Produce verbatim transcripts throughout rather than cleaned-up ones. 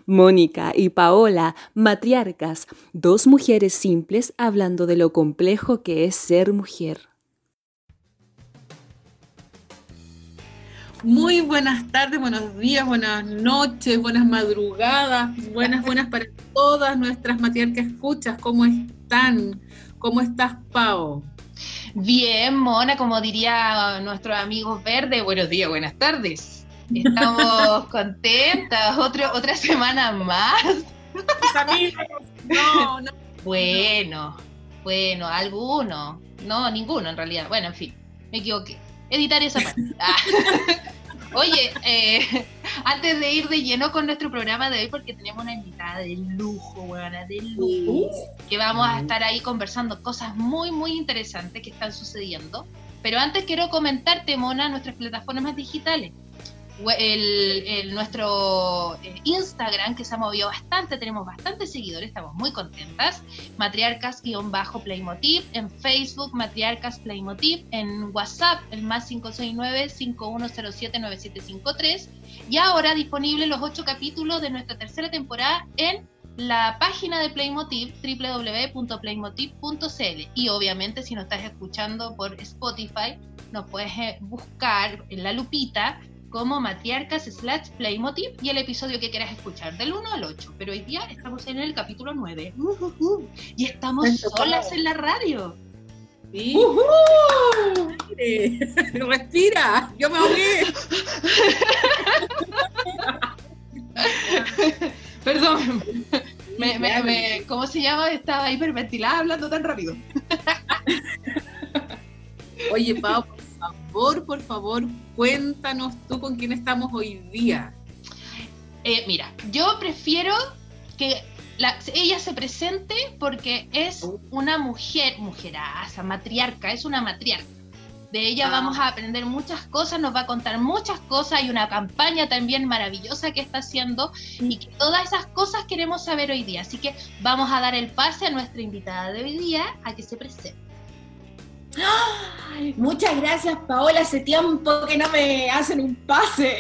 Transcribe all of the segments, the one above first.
Mónica y Paola, matriarcas, dos mujeres simples hablando de lo complejo que es ser mujer. Muy buenas tardes, buenos días, buenas noches, buenas madrugadas, buenas, buenas para todas nuestras matriarcas escuchas. ¿Cómo están? ¿Cómo estás, Pao? Bien, Mona, como diría nuestros amigos verdes, buenos días, buenas tardes. Estamos contentas, Otro, otra semana más. Mis amigos, no, no. Bueno, bueno, alguno, no, ninguno en realidad. Bueno, en fin, me equivoqué. Editar esa parte. Ah. Oye, eh, antes de ir de lleno con nuestro programa de hoy, porque tenemos una invitada de lujo, buena, de lujo, que vamos a estar ahí conversando cosas muy, muy interesantes que están sucediendo. Pero antes quiero comentarte, Mona, nuestras plataformas digitales. El, el, nuestro Instagram, que se ha movido bastante, tenemos bastantes seguidores, estamos muy contentas. Matriarcas-Playmotiv, en Facebook Matriarcas Playmotiv, en WhatsApp el más cinco seis nueve, cinco uno cero siete, nueve siete cinco tres, y ahora disponibles los ocho capítulos de nuestra tercera temporada en la página de Playmotiv, doble u doble u doble u punto playmotiv punto c l. Y obviamente, si nos estás escuchando por Spotify, nos puedes buscar en la lupita como Matriarcas slash Playmotiv y el episodio que quieras escuchar, del uno al ocho. Pero hoy día estamos en el capítulo nueve. Uh, uh, uh. Y estamos solas en la radio. Sí. Uh-huh. Respira, yo me ahogué. Perdón. Me, me, me, ¿Cómo se llama? Estaba hiperventilada hablando tan rápido. Oye, Pau, por favor, por favor, cuéntanos tú con quién estamos hoy día. Eh, mira, yo prefiero que la, ella se presente porque es una mujer, mujeraza, matriarca, es una matriarca. De ella ah. vamos a aprender muchas cosas, nos va a contar muchas cosas, hay una campaña también maravillosa que está haciendo y que todas esas cosas queremos saber hoy día. Así que vamos a dar el pase a nuestra invitada de hoy día a que se presente. ¡Ay! Muchas gracias, Paola. Hace tiempo que no me hacen un pase.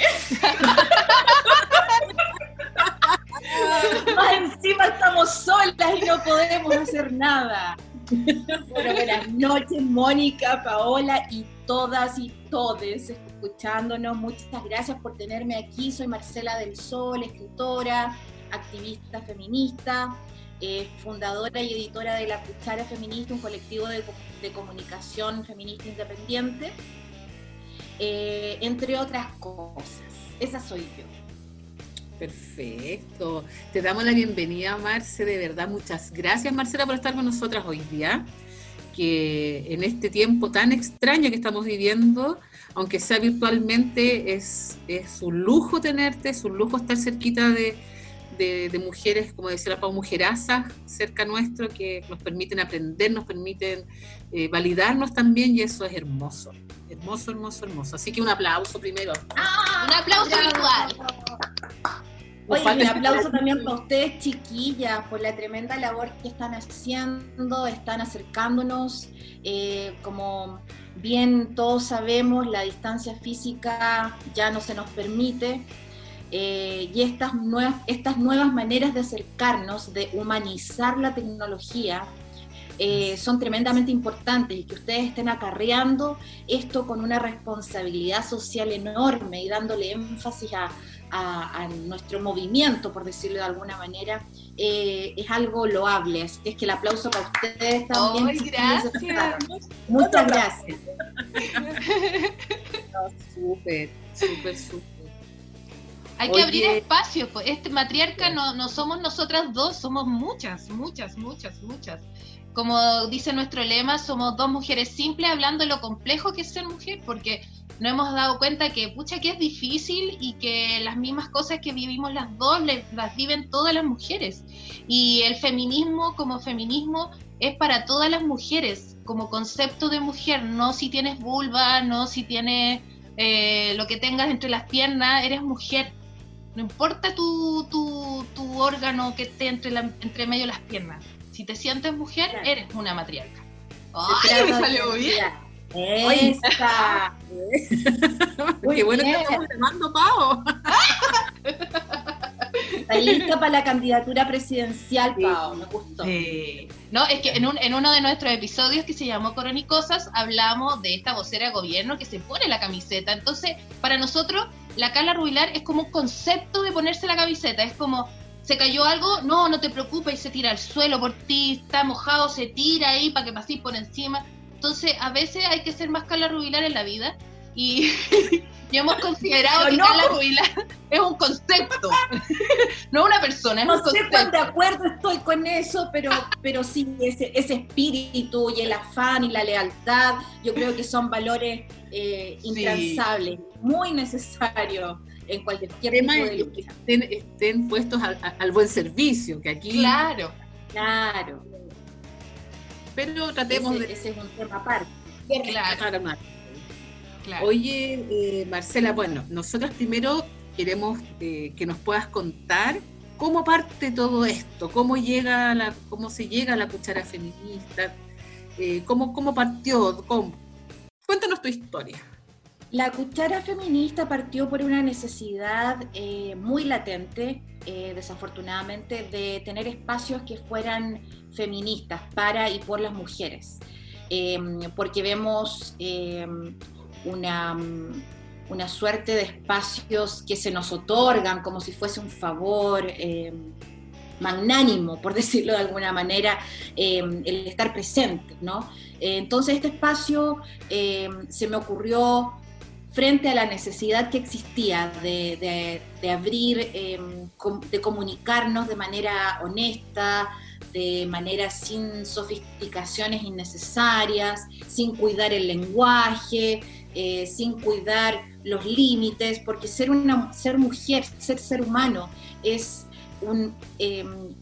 Más encima estamos solas y no podemos hacer nada. Bueno, buenas noches, Mónica, Paola y todas y todes escuchándonos. Muchas gracias por tenerme aquí. Soy Marcela del Sol, escritora, activista feminista, eh, fundadora y editora de La Cuchara Feminista, un colectivo de, de comunicación feminista independiente, eh, entre otras cosas. Esa soy yo. Perfecto. Te damos la bienvenida, Marce, de verdad. Muchas gracias, Marcela, por estar con nosotras hoy día, que en este tiempo tan extraño que estamos viviendo, aunque sea virtualmente, es, es un lujo tenerte, es un lujo estar cerquita de, de, de mujeres, como decía la Pau, mujerazas cerca nuestro, que nos permiten aprender, nos permiten eh, validarnos también, y eso es hermoso. Hermoso, hermoso, hermoso. Así que un aplauso primero. ¡Ah! Un aplauso virtual. Oye, un aplauso también para ustedes, chiquillas, por la tremenda labor que están haciendo, están acercándonos. Eh, como bien todos sabemos, la distancia física ya no se nos permite. Eh, y estas nuevas, estas nuevas maneras de acercarnos, de humanizar la tecnología, Eh, son tremendamente importantes, y que ustedes estén acarreando esto con una responsabilidad social enorme y dándole énfasis a, a, a nuestro movimiento, por decirlo de alguna manera, eh, es algo loable. Así que es que el aplauso para ustedes también. ¡Ay, gracias! Muchas gracias. No, súper, súper, súper. Hay que Oye. abrir espacio, pues. Este matriarca no, no somos nosotras dos, somos muchas, muchas, muchas, muchas. Como dice nuestro lema, somos dos mujeres simples hablando de lo complejo que es ser mujer, porque nos hemos dado cuenta que, pucha, que es difícil y que las mismas cosas que vivimos las dos las viven todas las mujeres. Y el feminismo como feminismo es para todas las mujeres, como concepto de mujer, no si tienes vulva, no si tienes eh, lo que tengas entre las piernas, eres mujer. No importa tu, tu, tu órgano que esté entre, la, entre medio de las piernas. Si te sientes mujer, claro, eres una matriarca. ¡Ay, me salió bien! ¡Esa! ¡Qué bueno que estamos llamando, Pau! Está lista para la candidatura presidencial, Pau, me gustó. Sí. No, es que en, un, en uno de nuestros episodios que se llamó Coronicosas, hablamos de esta vocera de gobierno que se pone la camiseta. Entonces, para nosotros, la Carla Rubilar es como un concepto de ponerse la camiseta. Es como, se cayó algo, no, no te preocupes, y se tira al suelo por ti, está mojado, se tira ahí para que pases por encima. Entonces, a veces hay que ser más Carla Rubilar en la vida. Y, y hemos considerado Pero que no, Carla Rubilar es un concepto, no una persona, es no un sé concepto. cuán de acuerdo estoy con eso, pero, pero sí, ese, ese espíritu y el afán y la lealtad, yo creo que son valores eh, intransables, sí. Muy necesarios en cualquier tipo de lucha. Estén, estén puestos al, al buen servicio, que aquí... Claro. Claro. Pero tratemos ese, de... Ese es un tema aparte. Claro. Claro. Oye, eh, Marcela, bueno, nosotros primero queremos eh, que nos puedas contar cómo parte todo esto, cómo llega la, cómo se llega a la cuchara feminista, eh, cómo, cómo partió, cómo. Cuéntanos tu historia. La cuchara feminista partió por una necesidad eh, muy latente, eh, desafortunadamente, de tener espacios que fueran feministas para y por las mujeres, eh, porque vemos eh, una, una suerte de espacios que se nos otorgan como si fuese un favor eh, magnánimo, por decirlo de alguna manera, eh, el estar presente, ¿no? Eh, entonces este espacio eh, se me ocurrió frente a la necesidad que existía de, de, de abrir, eh, de comunicarnos de manera honesta, de manera sin sofisticaciones innecesarias, sin cuidar el lenguaje, eh, sin cuidar los límites, porque ser, una, ser mujer, ser ser humano, es un... Eh,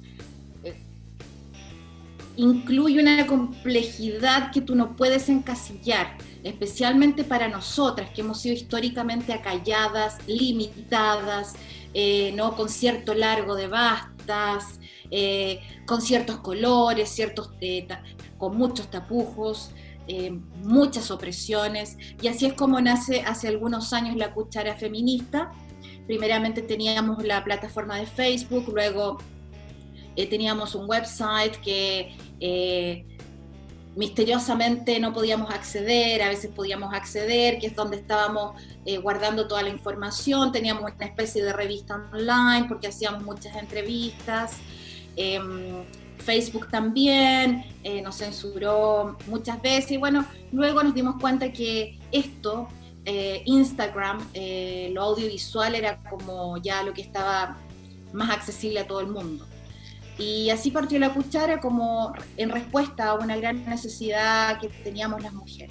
incluye una complejidad que tú no puedes encasillar, especialmente para nosotras, que hemos sido históricamente acalladas, limitadas, eh, ¿no? Con cierto largo de bastas, eh, con ciertos colores, ciertos, eh, ta- con muchos tapujos, eh, muchas opresiones, y así es como nace hace algunos años la cuchara feminista. Primeramente teníamos la plataforma de Facebook, luego eh, teníamos un website que eh, misteriosamente no podíamos acceder, a veces podíamos acceder, que es donde estábamos eh, guardando toda la información. Teníamos una especie de revista online porque hacíamos muchas entrevistas. Eh, Facebook también eh, nos censuró muchas veces, y bueno, luego nos dimos cuenta que esto, eh, Instagram, eh, lo audiovisual era como ya lo que estaba más accesible a todo el mundo. Y así partió la cuchara, como en respuesta a una gran necesidad que teníamos las mujeres.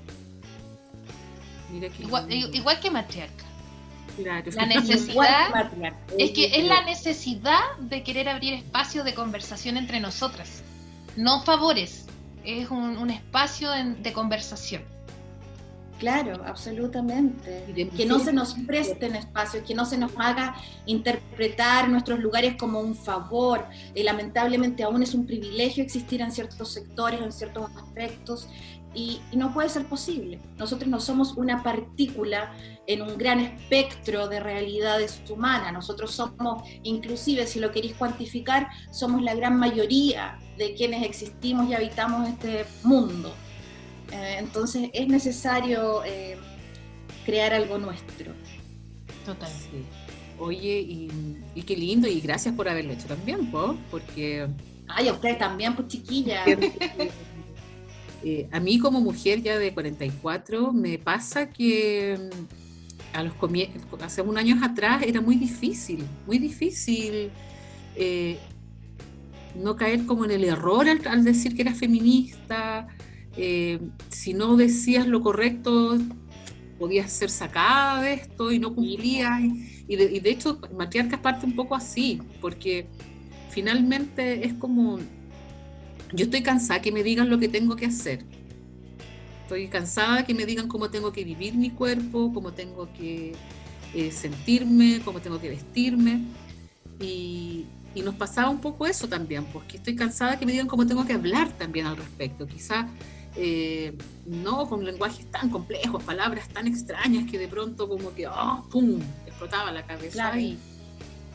Mira que Igual, igual que matriarca. Claro. La necesidad que es que es la necesidad de querer abrir espacios de conversación entre nosotras, no favores, es un, un espacio de, de conversación. Claro, absolutamente. Que no se nos presten espacios, que no se nos haga interpretar nuestros lugares como un favor. Eh, lamentablemente aún es un privilegio existir en ciertos sectores, en ciertos aspectos, y, y no puede ser posible. Nosotros no somos una partícula en un gran espectro de realidades humanas. Nosotros somos, inclusive si lo queréis cuantificar, somos la gran mayoría de quienes existimos y habitamos este mundo. Eh, entonces es necesario eh, crear algo nuestro. Total. Sí. Oye, y, y qué lindo, y gracias por haberlo hecho también, ¿po? Porque... Ay, a ustedes también, pues chiquillas. Eh, a mí como mujer ya de cuarenta y cuatro me pasa que a los comie- hace unos años atrás era muy difícil, muy difícil eh, no caer como en el error al, al decir que eras feminista. Eh, si no decías lo correcto, podías ser sacada de esto y no cumplías. Y, y, de, y de hecho, Matriarcas parte un poco así, porque finalmente es como, yo estoy cansada que me digan lo que tengo que hacer. Estoy cansada que me digan cómo tengo que vivir mi cuerpo, cómo tengo que eh, sentirme, cómo tengo que vestirme. Y, y nos pasaba un poco eso también, porque estoy cansada que me digan cómo tengo que hablar también al respecto. Quizás Eh, no con lenguajes tan complejos, palabras tan extrañas que de pronto como que oh, ¡pum! Explotaba la cabeza. Claro. y,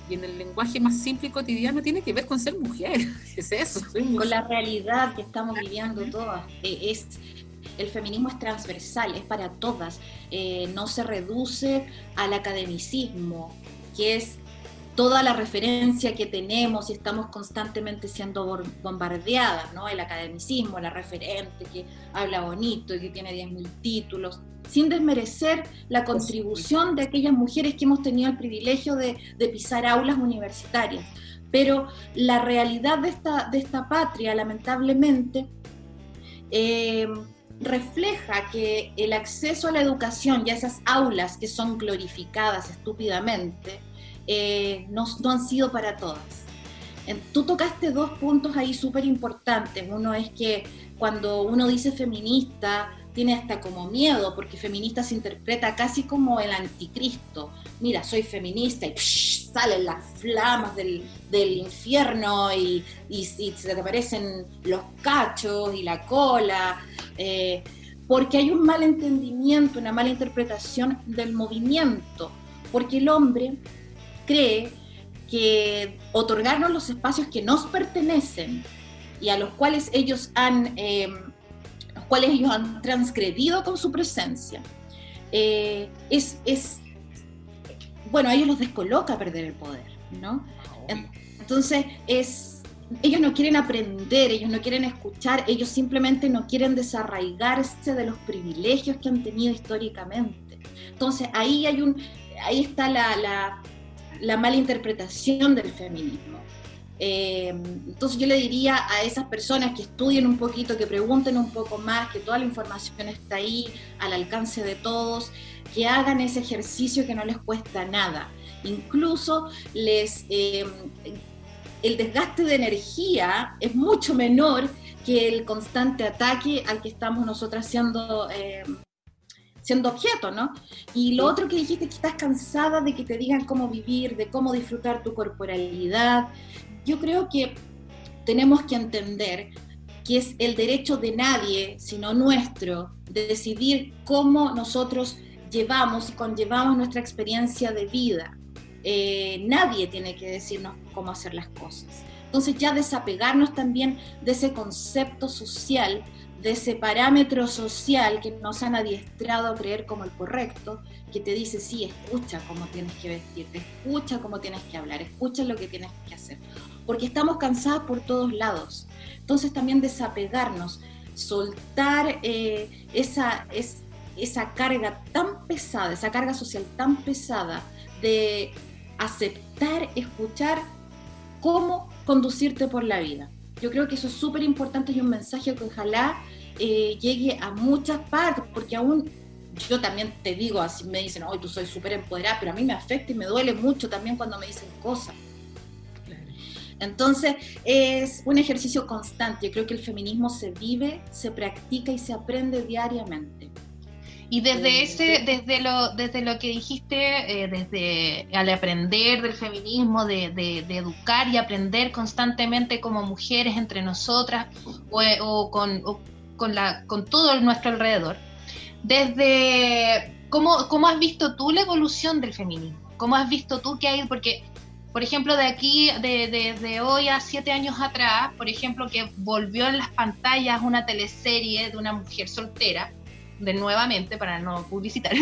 y en el lenguaje más simple y cotidiano tiene que ver con ser mujer. Es eso. Con la realidad que estamos viviendo todas. Eh, es, el feminismo es transversal, es para todas. Eh, no se reduce al academicismo, que es toda la referencia que tenemos y estamos constantemente siendo bombardeadas, ¿no? El academicismo, la referente que habla bonito y que tiene diez mil títulos, sin desmerecer la contribución de aquellas mujeres que hemos tenido el privilegio de, de pisar aulas universitarias. Pero la realidad de esta, de esta patria, lamentablemente, eh, refleja que el acceso a la educación y a esas aulas que son glorificadas estúpidamente, eh, no, no han sido para todas. Tú tocaste dos puntos ahí súper importantes. Uno es que cuando uno dice feminista, tiene hasta como miedo, porque feminista se interpreta casi como el anticristo. Mira, soy feminista y psh, salen las flamas del, del infierno y, y, y se te aparecen los cachos y la cola, eh, porque hay un mal entendimiento, una mala interpretación del movimiento, porque el hombre cree que otorgarnos los espacios que nos pertenecen y a los cuales ellos han... Eh, cuales ellos han transgredido con su presencia, eh, es, es, bueno, a ellos los descoloca perder el poder, ¿no? Entonces, es, ellos no quieren aprender, ellos no quieren escuchar, ellos simplemente no quieren desarraigarse de los privilegios que han tenido históricamente. Entonces, ahí, hay un, ahí está la, la, la mala interpretación del feminismo. Eh, entonces yo le diría a esas personas que estudien un poquito, que pregunten un poco más, que toda la información está ahí al alcance de todos, que hagan ese ejercicio que no les cuesta nada. Incluso les, eh, el desgaste de energía es mucho menor que el constante ataque al que estamos nosotras siendo, eh, siendo objeto, ¿no? Y lo otro que dijiste, que estás cansada de que te digan cómo vivir, de cómo disfrutar tu corporalidad. Yo creo que tenemos que entender que es el derecho de nadie, sino nuestro, de decidir cómo nosotros llevamos y conllevamos nuestra experiencia de vida. Eh, nadie tiene que decirnos cómo hacer las cosas. Entonces ya desapegarnos también de ese concepto social, de ese parámetro social que nos han adiestrado a creer como el correcto, que te dice, sí, escucha cómo tienes que vestirte, escucha cómo tienes que hablar, escucha lo que tienes que hacer, porque estamos cansadas por todos lados. Entonces también desapegarnos, soltar eh, esa, es, esa carga tan pesada, esa carga social tan pesada de aceptar, escuchar cómo conducirte por la vida. Yo creo que eso es súper importante y un mensaje que ojalá eh, llegue a muchas partes, porque aún yo también te digo, así me dicen, hoy tú soy súper empoderada, pero a mí me afecta y me duele mucho también cuando me dicen cosas. Entonces es un ejercicio constante. Yo creo que el feminismo se vive, se practica y se aprende diariamente. Y desde ese, desde lo, desde lo que dijiste, eh, desde al aprender del feminismo, de, de, de educar y aprender constantemente como mujeres entre nosotras o, o, con, o con, la, con todo nuestro alrededor, desde cómo, cómo has visto tú la evolución del feminismo, cómo has visto tú que hay, porque por ejemplo de aquí, de, de, de hoy a siete años atrás, por ejemplo que volvió en las pantallas una teleserie de una mujer soltera, de nuevamente, para no publicitar,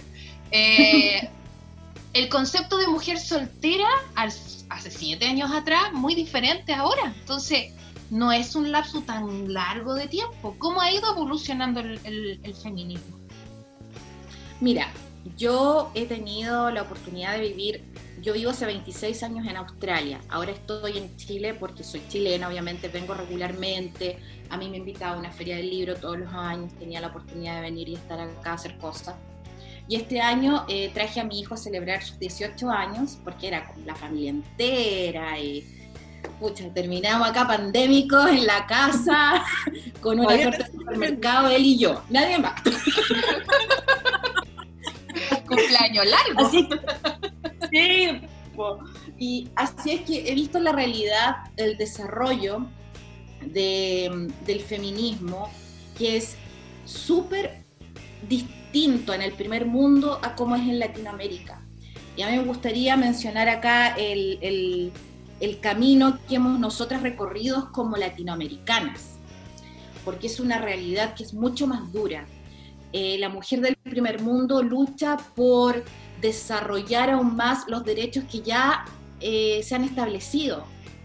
eh, el concepto de mujer soltera al, hace siete años atrás, muy diferente ahora. Entonces, no es un lapso tan largo de tiempo. ¿Cómo ha ido evolucionando el, el, el feminismo? Mira, yo he tenido la oportunidad de vivir, yo vivo hace veintiséis años en Australia, ahora estoy en Chile porque soy chilena, obviamente vengo regularmente, a mí me invitaba a una feria del libro todos los años, tenía la oportunidad de venir y estar acá a hacer cosas. Y este año eh, traje a mi hijo a celebrar sus dieciocho años, porque era con la familia entera y pucha, terminamos acá pandémicos en la casa, con una torta de supermercado, él y yo, nadie más. Cumpleaños largo. Así, sí, y así es que he visto la realidad, el desarrollo de, del feminismo, que es súper distinto en el primer mundo a cómo es en Latinoamérica. Y a mí me gustaría mencionar acá el, el, el camino que hemos nosotras recorrido como latinoamericanas, porque es una realidad que es mucho más dura. Eh, la mujer del primer mundo lucha por desarrollar aún más los derechos que ya eh, se han establecido.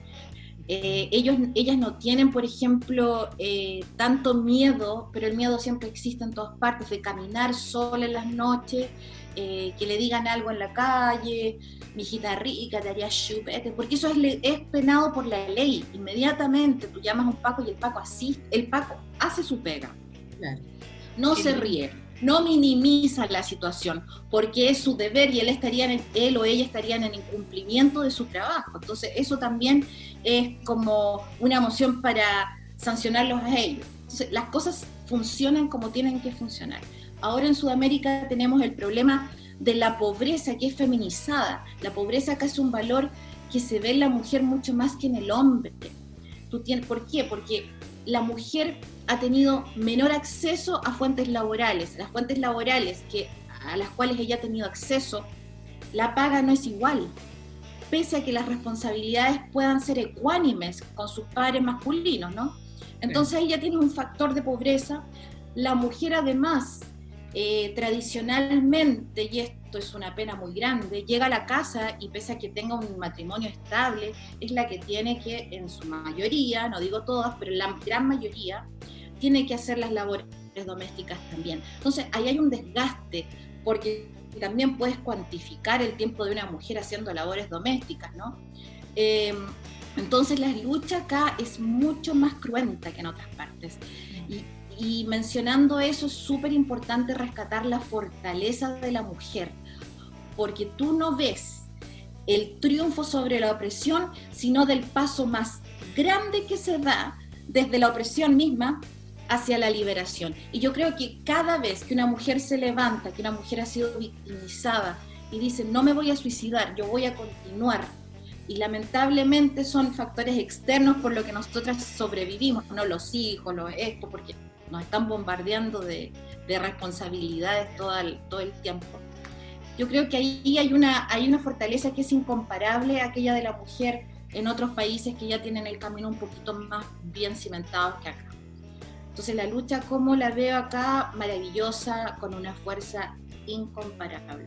Eh, ellos, ellas no tienen, por ejemplo, eh, tanto miedo, pero el miedo siempre existe en todas partes, de caminar sola en las noches, eh, que le digan algo en la calle, mijita rica, te haría chupete, porque eso es, es penado por la ley. Inmediatamente tú llamas a un Paco y el Paco asiste, el Paco hace su pega. Claro. No se ríe, no minimiza la situación, porque es su deber y él, estaría en, él o ella estarían en incumplimiento de su trabajo. Entonces eso también es como una moción para sancionarlos a ellos. Entonces las cosas funcionan como tienen que funcionar. Ahora en Sudamérica tenemos el problema de la pobreza, que es feminizada. La pobreza acá es un valor que se ve en la mujer mucho más que en el hombre. ¿Tú tienes, ¿Por qué? Porque la mujer ha tenido menor acceso a fuentes laborales. Las fuentes laborales que, a las cuales ella ha tenido acceso, la paga no es igual, pese a que las responsabilidades puedan ser ecuánimes con sus pares masculinos, ¿no? Entonces ahí ya tienes un factor de pobreza. La mujer además, eh, tradicionalmente, y esto es una pena muy grande, llega a la casa y pese a que tenga un matrimonio estable, es la que tiene que, en su mayoría, no digo todas, pero la gran mayoría, tiene que hacer las labores domésticas también. Entonces ahí hay un desgaste, porque también puedes cuantificar el tiempo de una mujer haciendo labores domésticas, ¿no? Eh, entonces la lucha acá es mucho más cruenta que en otras partes. Y, y mencionando eso, es súper importante rescatar la fortaleza de la mujer, porque tú no ves el triunfo sobre la opresión, sino del paso más grande que se da desde la opresión misma hacia la liberación. Y yo creo que cada vez que una mujer se levanta, que una mujer ha sido victimizada y dice, no me voy a suicidar, yo voy a continuar, y lamentablemente son factores externos por lo que nosotras sobrevivimos, no los hijos, los esto, porque nos están bombardeando de, de responsabilidades todo el, todo el tiempo. Yo creo que ahí hay una, hay una fortaleza que es incomparable a aquella de la mujer en otros países que ya tienen el camino un poquito más bien cimentado que acá. Entonces la lucha, como la veo acá, maravillosa, con una fuerza incomparable.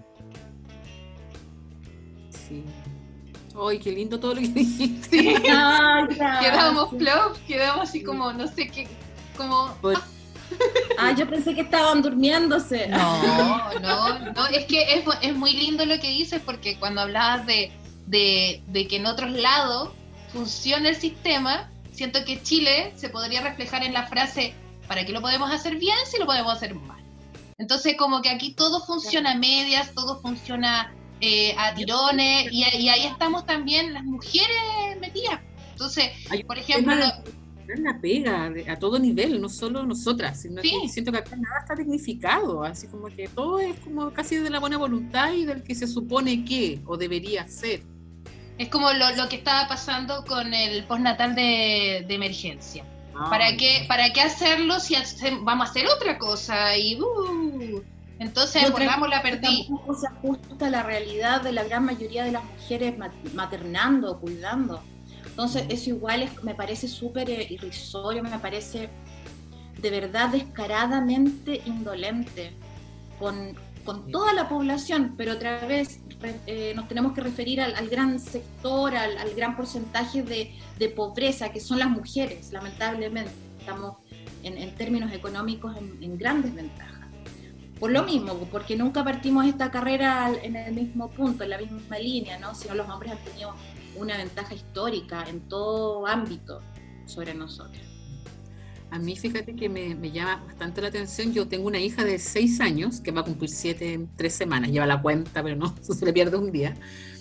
Sí. ¡Ay, qué lindo todo lo que dijiste! Sí. Ay, quedamos plop, quedamos así como, no sé qué, como... Ah, yo pensé que estaban durmiéndose. No, no, no, es que es, es muy lindo lo que dices, porque cuando hablabas de, de, de que en otros lados funciona el sistema, siento que Chile se podría reflejar en la frase, ¿para qué lo podemos hacer bien si lo podemos hacer mal? Entonces como que aquí todo funciona a medias, todo funciona eh, a tirones, y, y ahí estamos también las mujeres metidas. Entonces, por ejemplo... La pega a todo nivel, no solo nosotras, sino sí. que siento que acá nada está dignificado, así como que todo es como casi de la buena voluntad y del que se supone que o debería ser. Es como lo, lo que estaba pasando con el postnatal de, de emergencia. Ah, ¿Para qué, ¿Para qué hacerlo si hace, vamos a hacer otra cosa? Y uh, entonces volvamos la perdí. Tampoco se ajusta a la realidad de la gran mayoría de las mujeres maternando, cuidando. Entonces eso igual es, me parece súper irrisorio, me parece de verdad descaradamente indolente con, con toda la población, pero otra vez eh, nos tenemos que referir al, al gran sector, al, al gran porcentaje de, de pobreza que son las mujeres, lamentablemente. Estamos en, en términos económicos en, en gran desventaja. Por lo mismo, porque nunca partimos esta carrera en el mismo punto, en la misma línea, ¿no? Sino los hombres han tenido una ventaja histórica en todo ámbito sobre nosotros. A mí, fíjate que me, me llama bastante la atención. Yo tengo una hija de seis años que va a cumplir siete en tres semanas. Lleva la cuenta, pero no, se le pierde un día.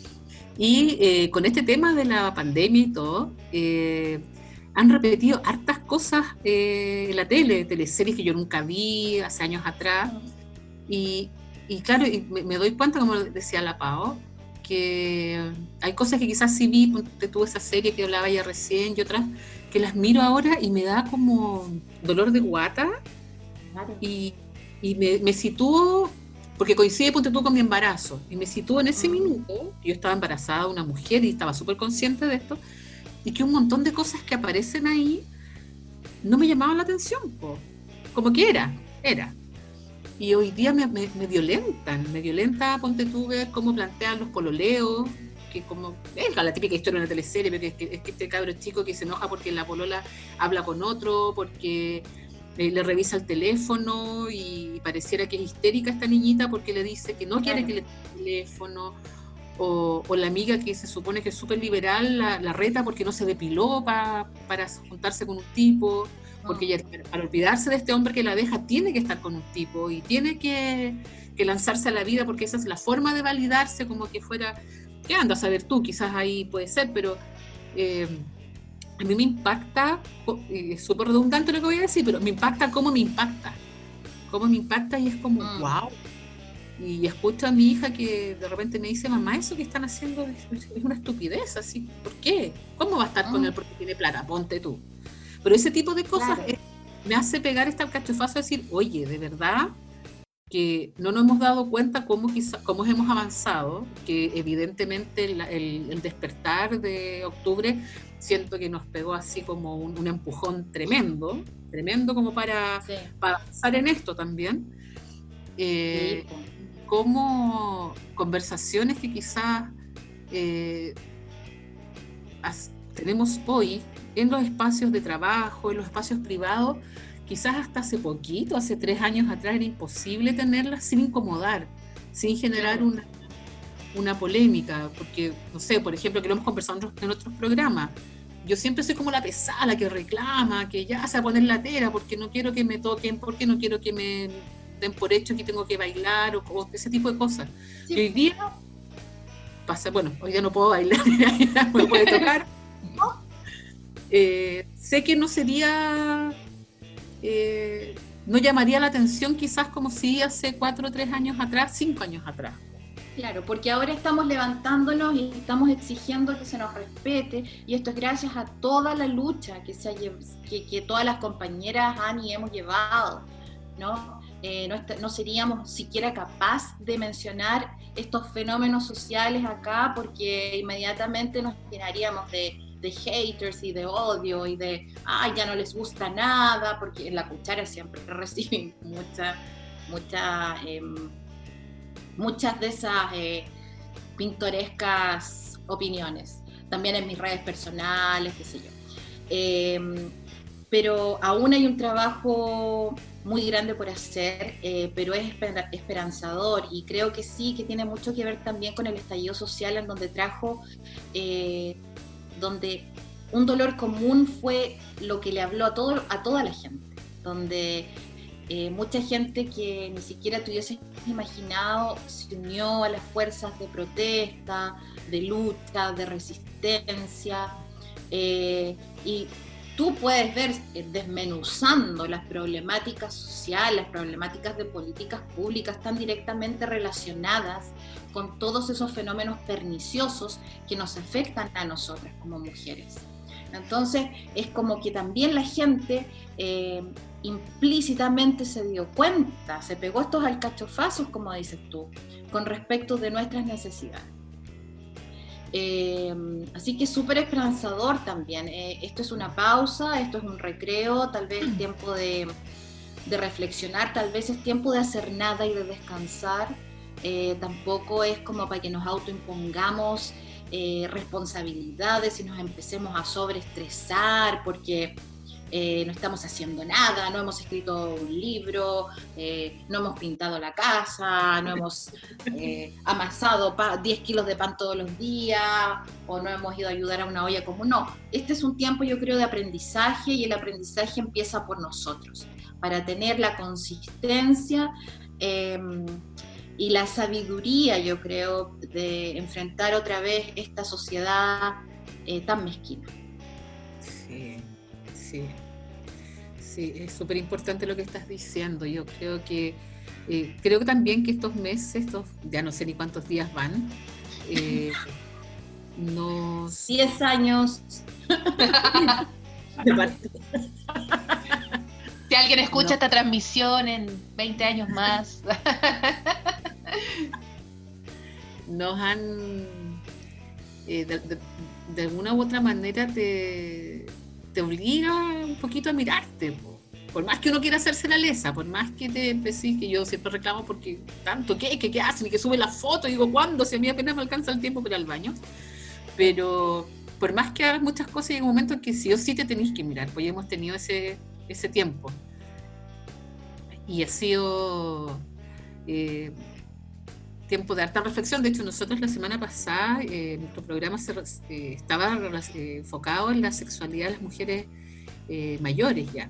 Y eh, con este tema de la pandemia y todo, eh, han repetido hartas cosas eh, en la tele, teleseries que yo nunca vi hace años atrás. Y, y claro, y me, me doy cuenta, como decía la Pao, que hay cosas que quizás sí vi, te tuve esa serie que hablaba ya recién y otras que las miro ahora y me da como dolor de guata, claro. y, y me, me sitúo porque coincide, ponte tú, con mi embarazo, y me sitúo en ese minuto, yo estaba embarazada de una mujer y estaba súper consciente de esto, y que un montón de cosas que aparecen ahí no me llamaban la atención, po. Como que era, era. Y hoy día me, me, me violentan, me violenta, ponte tú, ver cómo plantean los pololeos, que como, es la típica historia de una teleserie, pero es que, es que este cabro chico que se enoja porque la polola habla con otro, porque eh, le revisa el teléfono y pareciera que es histérica esta niñita porque le dice que no quiere, claro, que le dé el teléfono, o, o la amiga que se supone que es súper liberal la, la reta porque no se depiló pa, para juntarse con un tipo, porque ella, para olvidarse de este hombre que la deja, tiene que estar con un tipo y tiene que, que lanzarse a la vida, porque esa es la forma de validarse, como que fuera, ¿qué andas a saber tú? Quizás ahí puede ser, pero eh, a mí me impacta, es súper redundante lo que voy a decir, pero me impacta cómo me impacta, cómo me impacta y es como, mm. wow. Y escucho a mi hija que de repente me dice, mamá, eso que están haciendo es, es una estupidez, así, ¿por qué? ¿Cómo va a estar mm. con él porque tiene plata? Ponte tú. Pero ese tipo de cosas, claro, eh, me hace pegar este cachofazo de decir, oye, de verdad que no nos hemos dado cuenta cómo, quizá, cómo hemos avanzado, que evidentemente el, el, el despertar de octubre siento que nos pegó así como un, un empujón tremendo, tremendo como para, sí. para avanzar en esto también. Eh, sí. Como conversaciones que quizás eh, as, tenemos hoy en los espacios de trabajo, en los espacios privados, quizás hasta hace poquito, hace tres años atrás, era imposible tenerlas sin incomodar, sin generar una, una polémica, porque, no sé, por ejemplo, que lo hemos conversado en otros programas, yo siempre soy como la pesada, la que reclama, que ya se va a poner la tela, porque no quiero que me toquen, porque no quiero que me den por hecho que tengo que bailar, o, o ese tipo de cosas. Sí. Y hoy día, pasa, bueno, hoy día no puedo bailar, me puede tocar, ¿no? Eh, sé que no sería, eh, no llamaría la atención quizás como si hace cuatro o tres años atrás, cinco años atrás. Claro, porque ahora estamos levantándonos y estamos exigiendo que se nos respete, y esto es gracias a toda la lucha que, se ha, que, que todas las compañeras han y hemos llevado, ¿no? Eh, no, no seríamos siquiera capaz de mencionar estos fenómenos sociales acá, porque inmediatamente nos llenaríamos de de haters y de odio y de, ay, ya no les gusta nada, porque en la cuchara siempre reciben mucha, mucha, eh, muchas de esas eh, pintorescas opiniones, también en mis redes personales, qué sé yo. Eh, pero aún hay un trabajo muy grande por hacer, eh, pero es esper- esperanzador, y creo que sí, que tiene mucho que ver también con el estallido social, en donde trajo... Eh, donde un dolor común fue lo que le habló a, todo, a toda la gente, donde eh, mucha gente que ni siquiera te hubieses imaginado se unió a las fuerzas de protesta, de lucha, de resistencia, eh, y tú puedes ver eh, desmenuzando las problemáticas sociales, las problemáticas de políticas públicas tan directamente relacionadas con todos esos fenómenos perniciosos que nos afectan a nosotras como mujeres. Entonces, es como que también la gente eh, implícitamente se dio cuenta, se pegó estos alcachofazos, como dices tú, con respecto de nuestras necesidades. Eh, así que es súper esperanzador también. Eh, esto es una pausa, esto es un recreo, tal vez es tiempo de, de reflexionar, tal vez es tiempo de hacer nada y de descansar. Eh, tampoco es como para que nos autoimpongamos eh, responsabilidades y nos empecemos a sobreestresar porque eh, no estamos haciendo nada, no hemos escrito un libro, eh, no hemos pintado la casa, no hemos eh, amasado pa- diez kilos de pan todos los días, o no hemos ido a ayudar a una olla común. No, este es un tiempo, yo creo, de aprendizaje, y el aprendizaje empieza por nosotros, para tener la consistencia eh, y la sabiduría, yo creo, de enfrentar otra vez esta sociedad eh, tan mezquina. Sí, sí, sí, es súper importante lo que estás diciendo. Yo creo que, eh, creo también que estos meses, estos, ya no sé ni cuántos días van, eh, nos... Diez años. Si alguien escucha no. esta transmisión en veinte años más. nos han, eh, de, de, de alguna u otra manera te, te obliga un poquito a mirarte, po. Por más que uno quiera hacerse la lesa, por más que te empecé, que yo siempre reclamo porque tanto que, que, que hacen y que suben la foto, y digo, ¿cuándo? Si a mí apenas me alcanza el tiempo para ir al baño. Pero por más que hagas muchas cosas, hay un momento en que sí o sí te tenés que mirar, pues ya hemos tenido ese, ese tiempo. Y ha sido eh, tiempo de harta reflexión. De hecho, nosotros la semana pasada, eh, nuestro programa se, eh, estaba eh, enfocado en la sexualidad de las mujeres eh, mayores ya.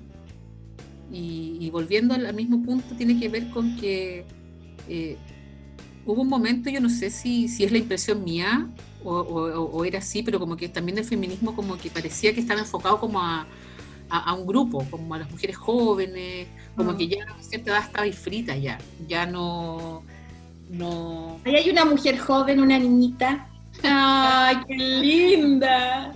Y, y volviendo al mismo punto, tiene que ver con que eh, hubo un momento, yo no sé si, si es la impresión mía o, o, o era así, pero como que también el feminismo como que parecía que estaba enfocado como a, a, a un grupo, como a las mujeres jóvenes, como mm. que ya a cierta edad estaba frita ya, ya no... no... Ahí hay una mujer joven, una niñita. ¡Ay, qué linda!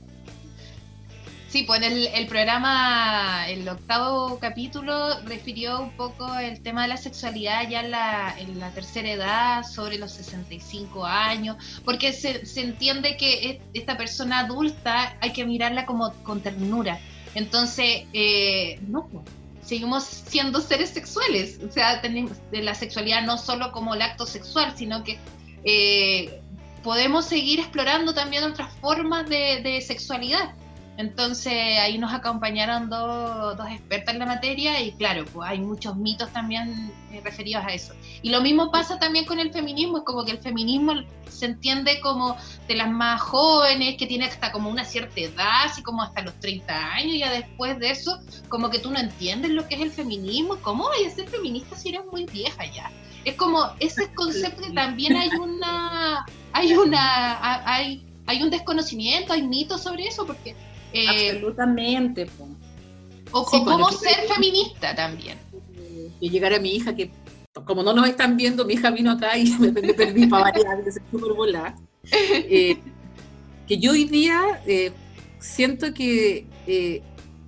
Sí, pues en el, el programa, el octavo capítulo, refirió un poco el tema de la sexualidad ya en la, en la tercera edad, sobre los sesenta y cinco años, porque se, se entiende que esta persona adulta hay que mirarla como con ternura. Entonces, eh, no, seguimos siendo seres sexuales, o sea, tenemos de la sexualidad no solo como el acto sexual, sino que eh, podemos seguir explorando también otras formas de, de sexualidad. Entonces ahí nos acompañaron dos, dos expertas en la materia y claro, pues hay muchos mitos también eh, referidos a eso. Y lo mismo pasa también con el feminismo, es como que el feminismo se entiende como de las más jóvenes, que tiene hasta como una cierta edad, así como hasta los treinta años, y ya después de eso, como que tú no entiendes lo que es el feminismo. ¿Cómo vayas a ser feminista si eres muy vieja ya? Es como ese concepto que también hay una, hay una, hay, hay un desconocimiento, hay mitos sobre eso, porque Eh, Absolutamente. Po. O, sí, o cómo ser que, feminista también. Que llegara mi hija, que como no nos están viendo, mi hija vino acá y me, me perdí para variar, que se súper volada. Eh, que yo hoy día eh, siento que eh,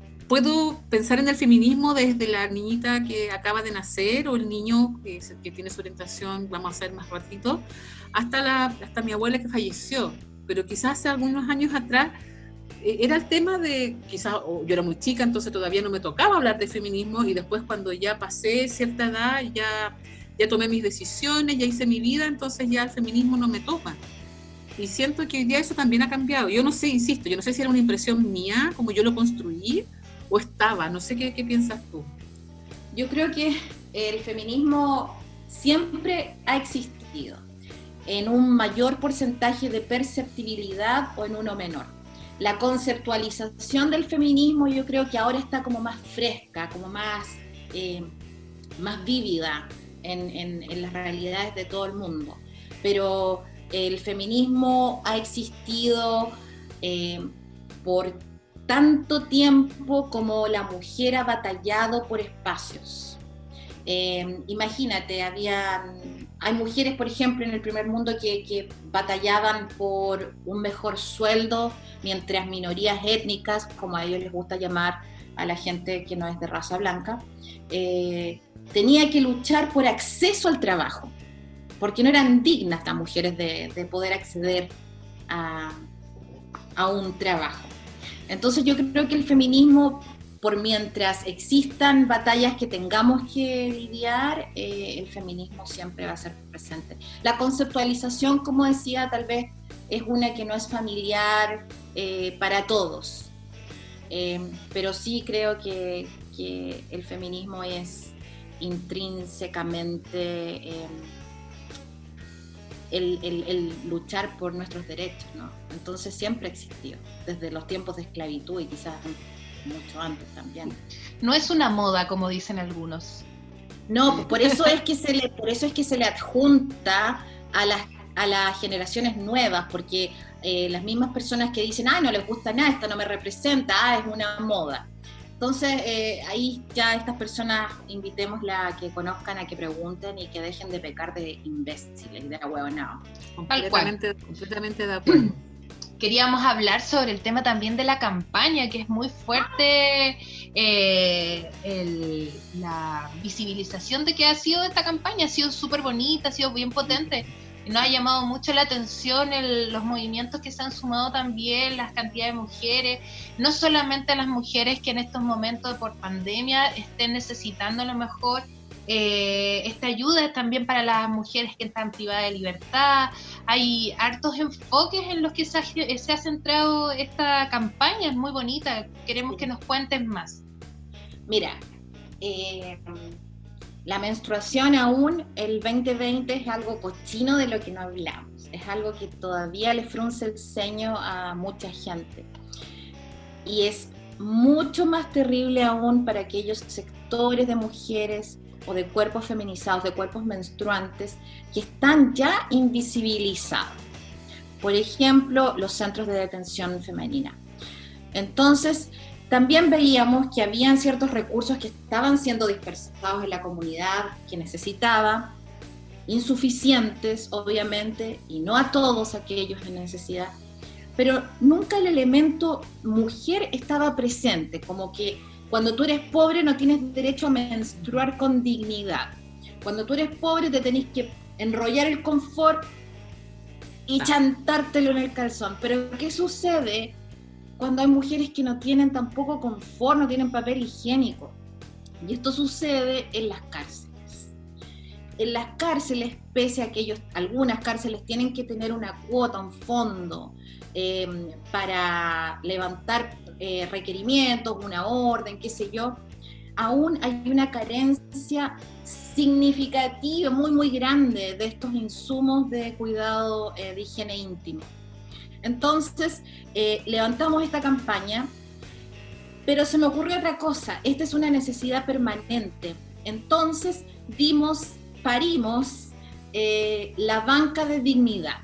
puedo pensar en el feminismo desde la niñita que acaba de nacer o el niño que, que tiene su orientación, vamos a hacer más ratito, hasta, la, hasta mi abuela que falleció. Pero quizás hace algunos años atrás era el tema de, quizás oh, yo era muy chica, entonces todavía no me tocaba hablar de feminismo, y después cuando ya pasé cierta edad, ya, ya tomé mis decisiones, ya hice mi vida, entonces ya el feminismo no me toca. Y siento que hoy día eso también ha cambiado. Yo no sé, insisto, yo no sé si era una impresión mía, como yo lo construí, o estaba, no sé qué, qué piensas tú. Yo creo que el feminismo siempre ha existido, en un mayor porcentaje de perceptibilidad o en uno menor. La conceptualización del feminismo yo creo que ahora está como más fresca, como más, eh, más vívida en, en, en las realidades de todo el mundo. Pero el feminismo ha existido eh, por tanto tiempo como la mujer ha batallado por espacios. Eh, imagínate, habían... Hay mujeres, por ejemplo, en el primer mundo que, que batallaban por un mejor sueldo, mientras minorías étnicas, como a ellos les gusta llamar a la gente que no es de raza blanca, eh, tenía que luchar por acceso al trabajo, porque no eran dignas las mujeres de, de poder acceder a, a un trabajo. Entonces yo creo que el feminismo, por mientras existan batallas que tengamos que lidiar, eh, el feminismo siempre va a ser presente. La conceptualización, como decía, tal vez es una que no es familiar eh, para todos, eh, pero sí creo que, que el feminismo es intrínsecamente eh, el, el, el luchar por nuestros derechos, ¿no? Entonces siempre ha existido, desde los tiempos de esclavitud y quizás mucho antes también. No es una moda, como dicen algunos. No, por eso es que se le, por eso es que se le adjunta a las, a las generaciones nuevas, porque eh, las mismas personas que dicen, ah, no les gusta nada, esto no me representa, ah, es una moda. Entonces, eh, ahí ya estas personas, invitémosla a que conozcan, a que pregunten y que dejen de pecar de imbéciles, de ahueonados. Completamente, completamente de acuerdo. queríamos hablar sobre el tema también de la campaña, que es muy fuerte, eh, el, la visibilización de que ha sido esta campaña, ha sido súper bonita, ha sido bien potente, y nos ha llamado mucho la atención el, los movimientos que se han sumado también, las cantidades de mujeres, no solamente las mujeres que en estos momentos por pandemia estén necesitando a lo mejor Eh, esta ayuda es también para las mujeres que están privadas de libertad. Hay hartos enfoques en los que se ha, se ha centrado esta campaña, es muy bonita, queremos que nos cuenten más. Mira, eh, la menstruación aún, el veinte veinte es algo cochino de lo que no hablamos, es algo que todavía le frunce el ceño a mucha gente, y es mucho más terrible aún para aquellos sectores de mujeres o de cuerpos feminizados, de cuerpos menstruantes, que están ya invisibilizados. Por ejemplo, los centros de detención femenina. Entonces, también veíamos que habían ciertos recursos que estaban siendo dispersados en la comunidad, que necesitaba, insuficientes, obviamente, y no a todos aquellos en necesidad, pero nunca el elemento mujer estaba presente, como que cuando tú eres pobre no tienes derecho a menstruar con dignidad. Cuando tú eres pobre te tenés que enrollar el confort y chantártelo en el calzón. Pero ¿qué sucede cuando hay mujeres que no tienen tampoco confort, no tienen papel higiénico? Y esto sucede en las cárceles. En las cárceles, pese a que ellos, algunas cárceles tienen que tener una cuota, un fondo, eh, para levantar Eh, requerimientos, una orden, qué sé yo, aún hay una carencia significativa, muy muy grande de estos insumos de cuidado eh, de higiene íntimo. Entonces, eh, levantamos esta campaña, pero se me ocurrió otra cosa, esta es una necesidad permanente. Entonces, dimos, parimos eh, la banca de dignidad.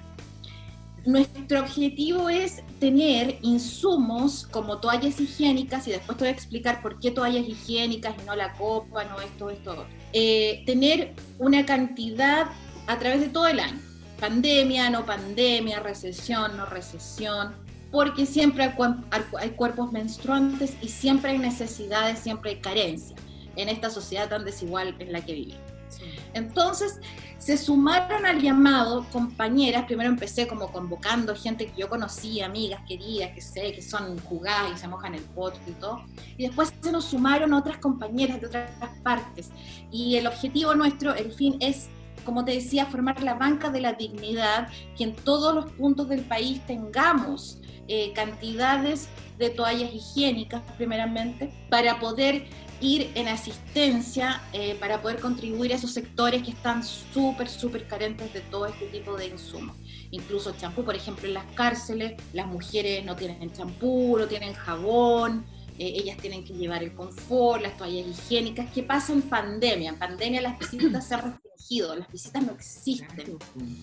Nuestro objetivo es tener insumos como toallas higiénicas, y después te voy a explicar por qué toallas higiénicas y no la copa, no esto, esto, otro. Eh, tener una cantidad a través de todo el año, pandemia, no pandemia, recesión, no recesión, porque siempre hay, hay cuerpos menstruantes y siempre hay necesidades, siempre hay carencia en esta sociedad tan desigual en la que vivimos. Entonces, se sumaron al llamado compañeras. Primero empecé como convocando gente que yo conocía, amigas queridas, que sé, que son jugadas y se mojan el poto y todo. Y después se nos sumaron otras compañeras de otras partes. Y el objetivo nuestro, el fin, es, como te decía, formar la banca de la dignidad, que en todos los puntos del país tengamos eh, cantidades de toallas higiénicas, primeramente, para poder ir en asistencia, eh, para poder contribuir a esos sectores que están súper, súper carentes de todo este tipo de insumos. Incluso champú, por ejemplo, en las cárceles, las mujeres no tienen champú, no tienen jabón, eh, ellas tienen que llevar el confort, las toallas higiénicas. ¿Qué pasa en pandemia? En pandemia las visitas se han restringido, las visitas no existen.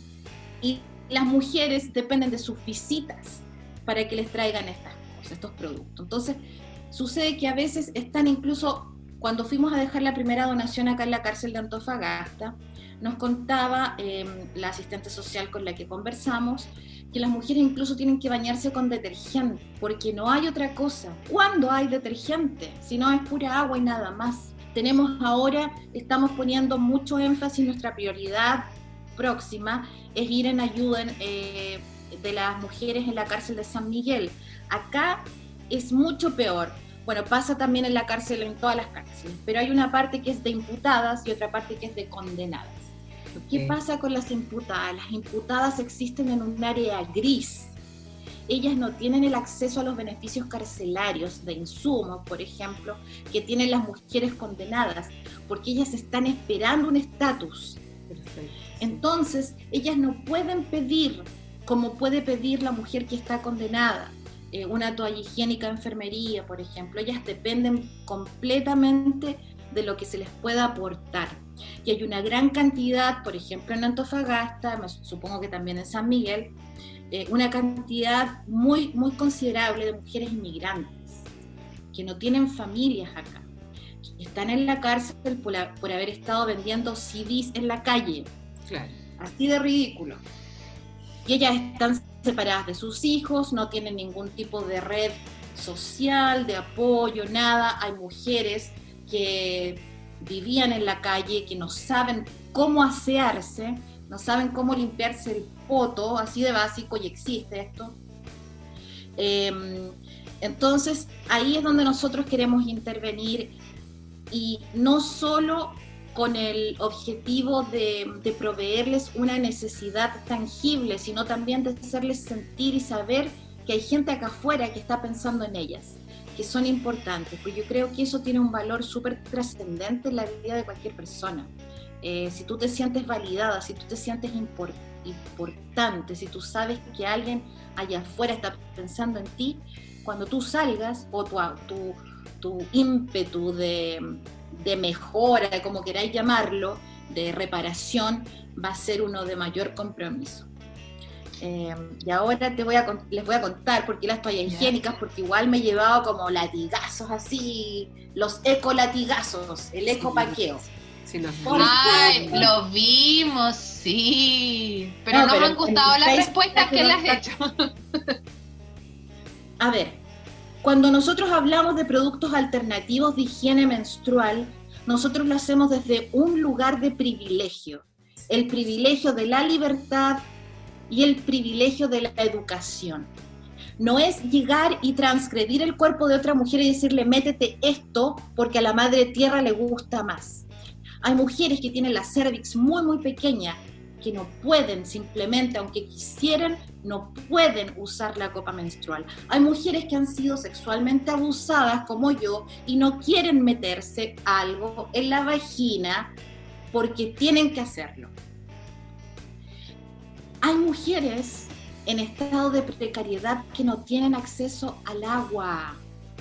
Y las mujeres dependen de sus visitas para que les traigan estas cosas, estos productos. Entonces, sucede que a veces están incluso, cuando fuimos a dejar la primera donación acá en la cárcel de Antofagasta, nos contaba eh, la asistente social con la que conversamos, que las mujeres incluso tienen que bañarse con detergente, porque no hay otra cosa. ¿Cuándo hay detergente? Si no es pura agua y nada más. Tenemos ahora, estamos poniendo mucho énfasis, nuestra prioridad próxima es ir en ayuda eh, de las mujeres en la cárcel de San Miguel. Acá es mucho peor. Bueno, pasa también en la cárcel, en todas las cárceles, pero hay una parte que es de imputadas y otra parte que es de condenadas. Okay. ¿Qué pasa con las imputadas? Las imputadas existen en un área gris. Ellas no tienen el acceso a los beneficios carcelarios de insumos, por ejemplo, que tienen las mujeres condenadas, porque ellas están esperando un estatus. Entonces, ellas no pueden pedir, como puede pedir la mujer que está condenada, eh, una toalla higiénica de enfermería, por ejemplo. Ellas dependen completamente de lo que se les pueda aportar. Y hay una gran cantidad, por ejemplo en Antofagasta, me supongo que también en San Miguel, eh, una cantidad muy, muy considerable de mujeres inmigrantes que no tienen familias acá, que están en la cárcel por, la, por haber estado vendiendo C Ds en la calle. Claro. Así de ridículo. Y ellas están separadas de sus hijos, no tienen ningún tipo de red social, de apoyo, nada. Hay mujeres que vivían en la calle, que no saben cómo asearse, no saben cómo limpiarse el poto, así de básico, y existe esto. Eh, entonces, ahí es donde nosotros queremos intervenir, y no solo con el objetivo de, de proveerles una necesidad tangible, sino también de hacerles sentir y saber que hay gente acá afuera que está pensando en ellas, que son importantes, pues yo creo que eso tiene un valor súper trascendente en la vida de cualquier persona. Eh, si tú te sientes validada, si tú te sientes import, importante, si tú sabes que alguien allá afuera está pensando en ti, cuando tú salgas, o tu, tu, tu ímpetu de, de mejora, como queráis llamarlo, de reparación, va a ser uno de mayor compromiso. Eh, y ahora te voy a, les voy a contar por qué las toallas higiénicas, porque igual me he llevado como latigazos así, los eco-latigazos, el eco-paqueo. Sí, no, Ay, lo vimos, sí. Pero no, no pero me han gustado las respuestas que le has hecho. A ver, cuando nosotros hablamos de productos alternativos de higiene menstrual, nosotros lo hacemos desde un lugar de privilegio. El privilegio de la libertad y el privilegio de la educación. No es llegar y transgredir el cuerpo de otra mujer y decirle, métete esto porque a la madre tierra le gusta más. Hay mujeres que tienen la cervix muy, muy pequeña, que no pueden simplemente, aunque quisieran, no pueden usar la copa menstrual. Hay mujeres que han sido sexualmente abusadas, como yo, y no quieren meterse algo en la vagina porque tienen que hacerlo. Hay mujeres en estado de precariedad que no tienen acceso al agua.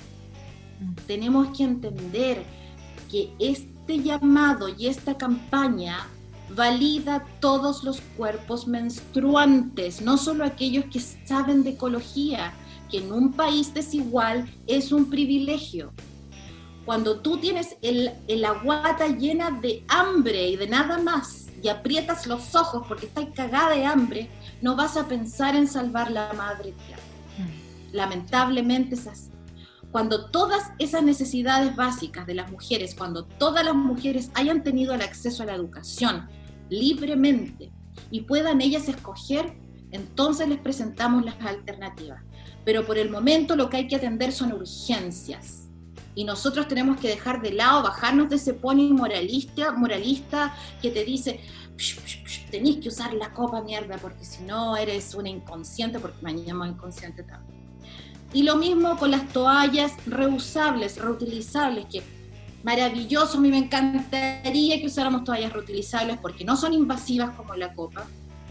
Tenemos que entender que este llamado y esta campaña valida todos los cuerpos menstruantes, no solo aquellos que saben de ecología, que en un país desigual es un privilegio. Cuando tú tienes el, el la guata llena de hambre y de nada más, y aprietas los ojos porque estás cagada de hambre, no vas a pensar en salvar la madre tierra. Mm. Lamentablemente es así. Cuando todas esas necesidades básicas de las mujeres, cuando todas las mujeres hayan tenido el acceso a la educación libremente y puedan ellas escoger, entonces les presentamos las alternativas. Pero por el momento lo que hay que atender son urgencias. Y nosotros tenemos que dejar de lado, bajarnos de ese pony moralista, moralista que te dice, tenés que usar la copa, mierda, porque si no eres una inconsciente, porque me llamo inconsciente también. Y lo mismo con las toallas reusables, reutilizables, que maravilloso, a mí me encantaría que usáramos toallas reutilizables porque no son invasivas como la copa.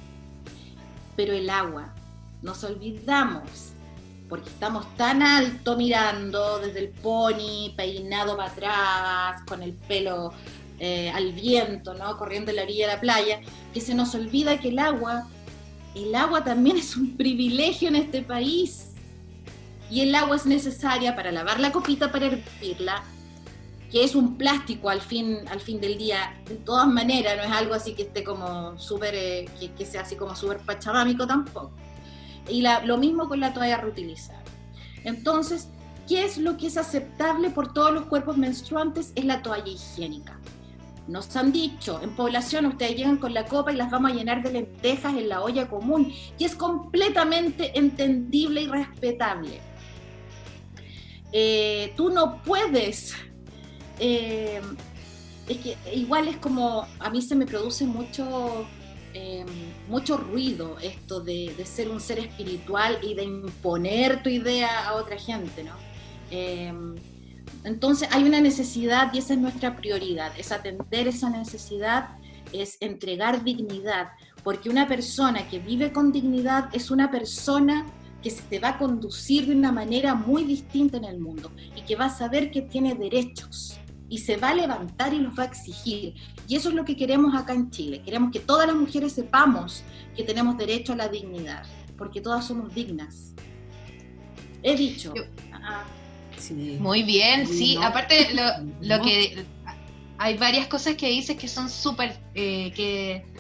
Pero el agua, nos olvidamos, porque estamos tan alto mirando desde el pony, peinado para atrás, con el pelo eh, al viento, ¿no? Corriendo en la orilla de la playa, que se nos olvida que el agua, el agua también es un privilegio en este país. Y el agua es necesaria para lavar la copita, para hervirla, que es un plástico al fin, al fin del día, de todas maneras, no es algo así que esté como súper, eh, que, que sea así como súper pachamámico tampoco. Y la, lo mismo con la toalla reutilizable. Entonces, ¿qué es lo que es aceptable por todos los cuerpos menstruantes? Es la toalla higiénica. Nos han dicho, en población ustedes llegan con la copa y las vamos a llenar de lentejas en la olla común, y es completamente entendible y respetable. Eh, tú no puedes, eh, es que igual es como, a mí se me produce mucho... Eh, mucho ruido esto de, de ser un ser espiritual y de imponer tu idea a otra gente, ¿no? Eh, entonces hay una necesidad y esa es nuestra prioridad, es atender esa necesidad, es entregar dignidad, porque una persona que vive con dignidad es una persona que se va a conducir de una manera muy distinta en el mundo y que va a saber que tiene derechos y se va a levantar y los va a exigir. Y eso es lo que queremos acá en Chile. Queremos que todas las mujeres sepamos que tenemos derecho a la dignidad, porque todas somos dignas. He dicho. Ah, sí. Muy bien, sí. No. Aparte, lo, lo que hay varias cosas que dices que son súper, eh, que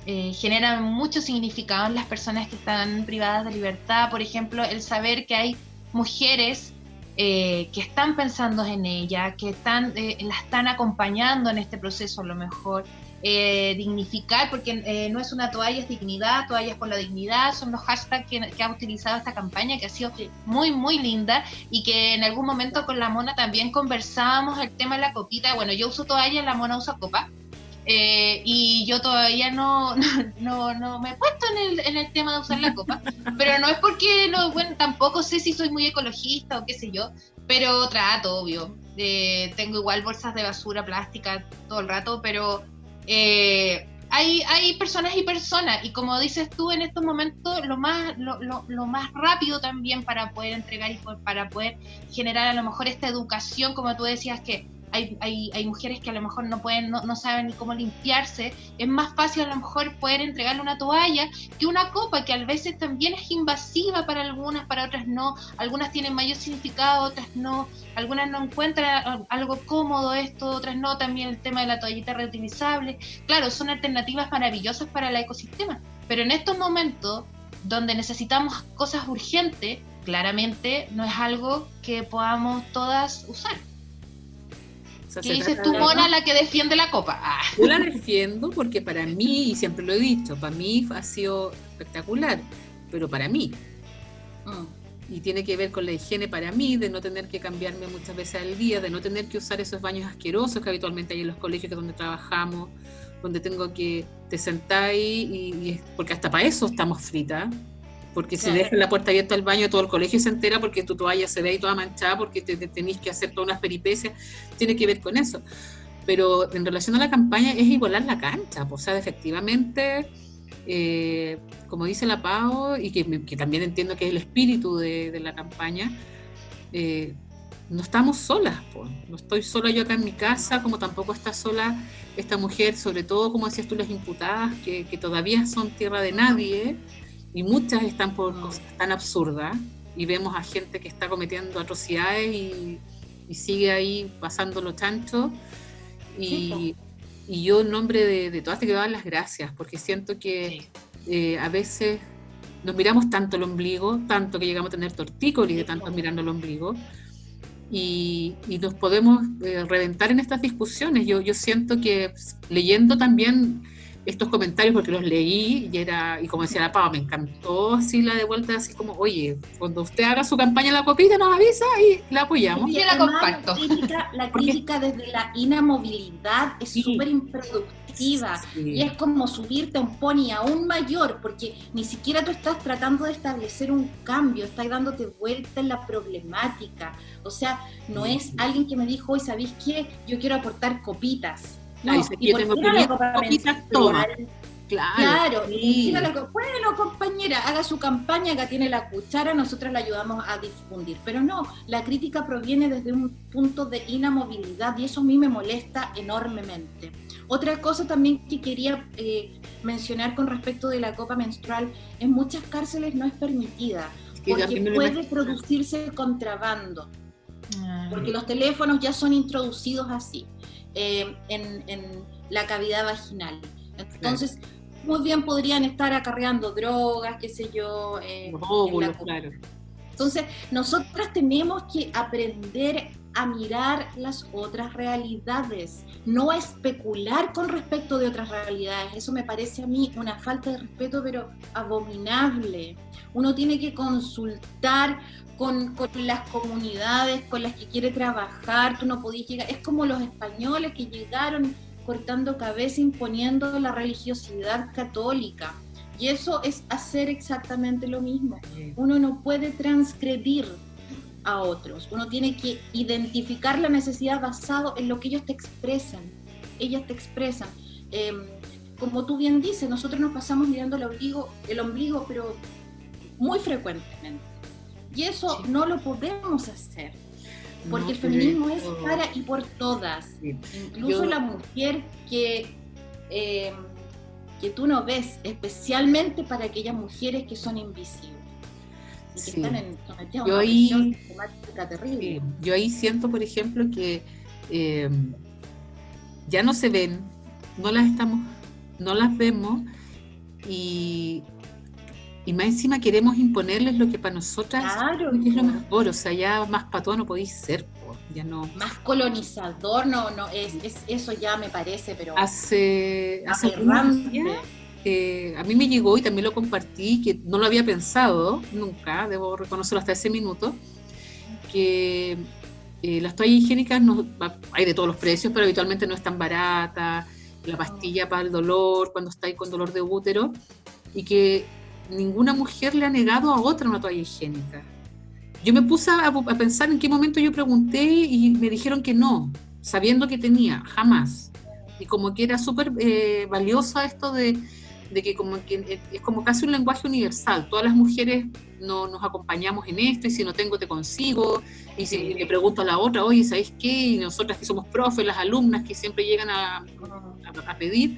eh, genera mucho significado en las personas que están privadas de libertad. Por ejemplo, el saber que hay mujeres eh, que están pensando en ella, que están, eh, la están acompañando en este proceso a lo mejor. Eh, dignificar, porque eh, no es una toalla, es dignidad, toallas por la dignidad, son los hashtags que, que ha utilizado esta campaña, que ha sido muy, muy linda, y que en algún momento con la Mona también conversábamos el tema de la copita. Bueno, yo uso toalla, la Mona usa copa, eh, y yo todavía no, no, no me he puesto en el, en el tema de usar la copa, pero no es porque, no, bueno, tampoco sé si soy muy ecologista o qué sé yo, pero trato, obvio, eh, tengo igual bolsas de basura plástica todo el rato, pero Eh, hay, hay personas y personas, y como dices tú, en estos momentos lo más, lo, lo, lo más rápido también para poder entregar y para poder generar a lo mejor esta educación, como tú decías, que hay, hay, hay mujeres que a lo mejor no pueden, no, no saben ni cómo limpiarse. Es más fácil a lo mejor poder entregarle una toalla que una copa, que a veces también es invasiva para algunas, para otras no. Algunas tienen mayor significado, otras no. Algunas no encuentran algo cómodo esto, otras no. También el tema de la toallita reutilizable. Claro, son alternativas maravillosas para el ecosistema, pero en estos momentos donde necesitamos cosas urgentes, claramente no es algo que podamos todas usar. ¿Qué dices tú, Mona, la que defiende la copa? Ah. Yo la defiendo porque para mí, y siempre lo he dicho, para mí ha sido espectacular, pero para mí. Mm. Y tiene que ver con la higiene para mí, de no tener que cambiarme muchas veces al día, de no tener que usar esos baños asquerosos que habitualmente hay en los colegios, que es donde trabajamos, donde tengo que te sentar y, y porque hasta para eso estamos fritas. Porque si claro. dejas la puerta abierta al baño, todo el colegio se entera porque tu toalla se ve ahí toda manchada, porque te, te tenés que hacer todas unas peripecias, tiene que ver con eso. Pero en relación a la campaña es igualar la cancha, pues, o sea, efectivamente, eh, como dice la Pau, y que, que también entiendo que es el espíritu de, de la campaña, eh, no estamos solas, pues. No estoy sola yo acá en mi casa, como tampoco está sola esta mujer, sobre todo, como decías tú, las imputadas, que, que todavía son tierra de nadie, y muchas están por cosas tan absurdas, y vemos a gente que está cometiendo atrocidades y, y sigue ahí pasando los chanchos, y, sí, y yo en nombre de, de todas te quiero dar las gracias, porque siento que sí. eh, a veces nos miramos tanto el ombligo, tanto que llegamos a tener tortícolis de tanto mirando el ombligo, y, y nos podemos eh, reventar en estas discusiones. Yo, yo siento que leyendo también estos comentarios, porque los leí y era, y como decía la Pau, me encantó así la de vuelta, así como, oye, cuando usted haga su campaña en la copita nos avisa y la apoyamos. Y la comparto. La crítica, la crítica desde la inamovilidad es súper sí. improductiva, sí. y es como subirte a un pony aún mayor, porque ni siquiera tú estás tratando de establecer un cambio, estás dándote vuelta en la problemática. O sea, no sí. es alguien que me dijo, hoy, ¿sabéis qué? Yo quiero aportar copitas. No, Ay, y por tengo qué no la copa menstrual? Claro, claro sí. y la, bueno, compañera, haga su campaña, acá tiene la cuchara, nosotros la ayudamos a difundir. Pero no, la crítica proviene desde un punto de inamovilidad, y eso a mí me molesta enormemente. Otra cosa también que quería eh, mencionar con respecto de la copa menstrual, en muchas cárceles no es permitida, porque puede producirse contrabando, porque los teléfonos ya son introducidos así. Eh, en, en la cavidad vaginal. Entonces, claro. muy bien podrían estar acarreando drogas, qué sé yo. Eh, Óvulos, claro. Entonces, nosotras tenemos que aprender a mirar las otras realidades, no a especular con respecto de otras realidades. Eso me parece a mí una falta de respeto, pero abominable. Uno tiene que consultar Con, con las comunidades con las que quiere trabajar. Tú no podías llegar, es como los españoles que llegaron cortando cabeza, imponiendo la religiosidad católica, y eso es hacer exactamente lo mismo. Uno no puede transgredir a otros, uno tiene que identificar la necesidad basado en lo que ellos te expresan, ellas te expresan. Eh, como tú bien dices, nosotros nos pasamos mirando el ombligo, el ombligo pero muy frecuentemente. Y eso sí. no lo podemos hacer, porque no, el feminismo es para y por todas. Sí. Incluso Yo... la mujer que, eh, que tú no ves, especialmente para aquellas mujeres que son invisibles y que sí. están en, sometidas a una presión sistemática terrible. Sí. Yo ahí siento, por ejemplo, que eh, ya no se ven, no las estamos, no las vemos, y, y más encima queremos imponerles lo que para nosotras claro, es lo mejor, o sea, ya más patúa no podéis ser, po, ya no. Más colonizador, no, no, es, es eso ya me parece, pero hace, hace algunos días, eh, a mí me llegó y también lo compartí, que no lo había pensado nunca, debo reconocerlo hasta ese minuto, que eh, las toallas higiénicas no, hay de todos los precios, pero habitualmente no es tan barata, la pastilla para el dolor, cuando estáis con dolor de útero, y que ninguna mujer le ha negado a otra una toalla higiénica. Yo me puse a, a pensar en qué momento yo pregunté y me dijeron que no, sabiendo que tenía, jamás. Y como que era súper eh, valiosa esto de, de que, como que es como casi un lenguaje universal. Todas las mujeres no, nos acompañamos en esto, y si no tengo te consigo, y si le pregunto a la otra, oye, ¿sabéis qué? Y nosotras que somos profes, las alumnas que siempre llegan a, a, a pedir,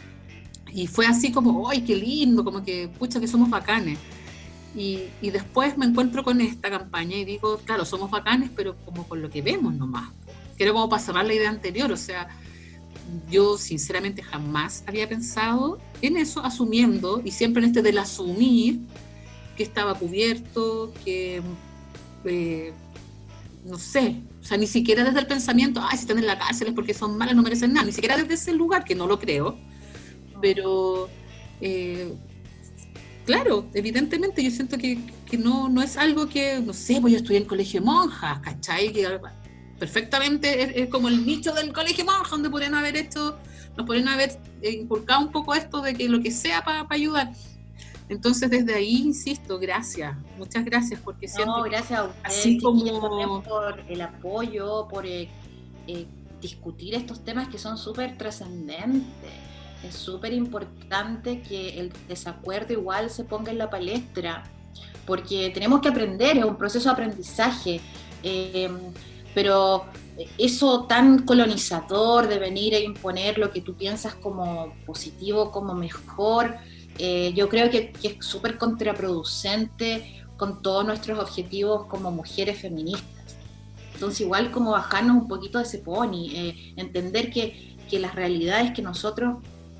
y fue así como, ¡ay, qué lindo! Como que, pucha, que somos bacanes. Y, y después me encuentro con esta campaña y digo, claro, somos bacanes, pero como con lo que vemos nomás. Quiero como para cerrar la idea anterior, o sea, yo sinceramente jamás había pensado en eso, asumiendo, y siempre en este del asumir, que estaba cubierto, que, eh, no sé, o sea, ni siquiera desde el pensamiento, ay, si están en la cárcel es porque son malas, no merecen nada, ni siquiera desde ese lugar, que no lo creo, pero, eh, claro, evidentemente yo siento que, que no, no es algo que, no sé, pues yo estudié en colegio de monjas, ¿cachai? Que perfectamente es, es como el nicho del colegio de monjas, donde podrían haber hecho, nos podrían haber inculcado un poco esto de que lo que sea para pa ayudar. Entonces desde ahí, insisto, gracias, muchas gracias, porque siento no, gracias a ustedes, así como por el apoyo, por eh, eh, discutir estos temas que son súper trascendentes. Es súper importante que el desacuerdo igual se ponga en la palestra, porque tenemos que aprender, es un proceso de aprendizaje, eh, pero eso tan colonizador de venir a imponer lo que tú piensas como positivo, como mejor, eh, yo creo que, que es súper contraproducente con todos nuestros objetivos como mujeres feministas. Entonces igual como bajarnos un poquito de ese pony, eh, entender que, que las realidades que nosotros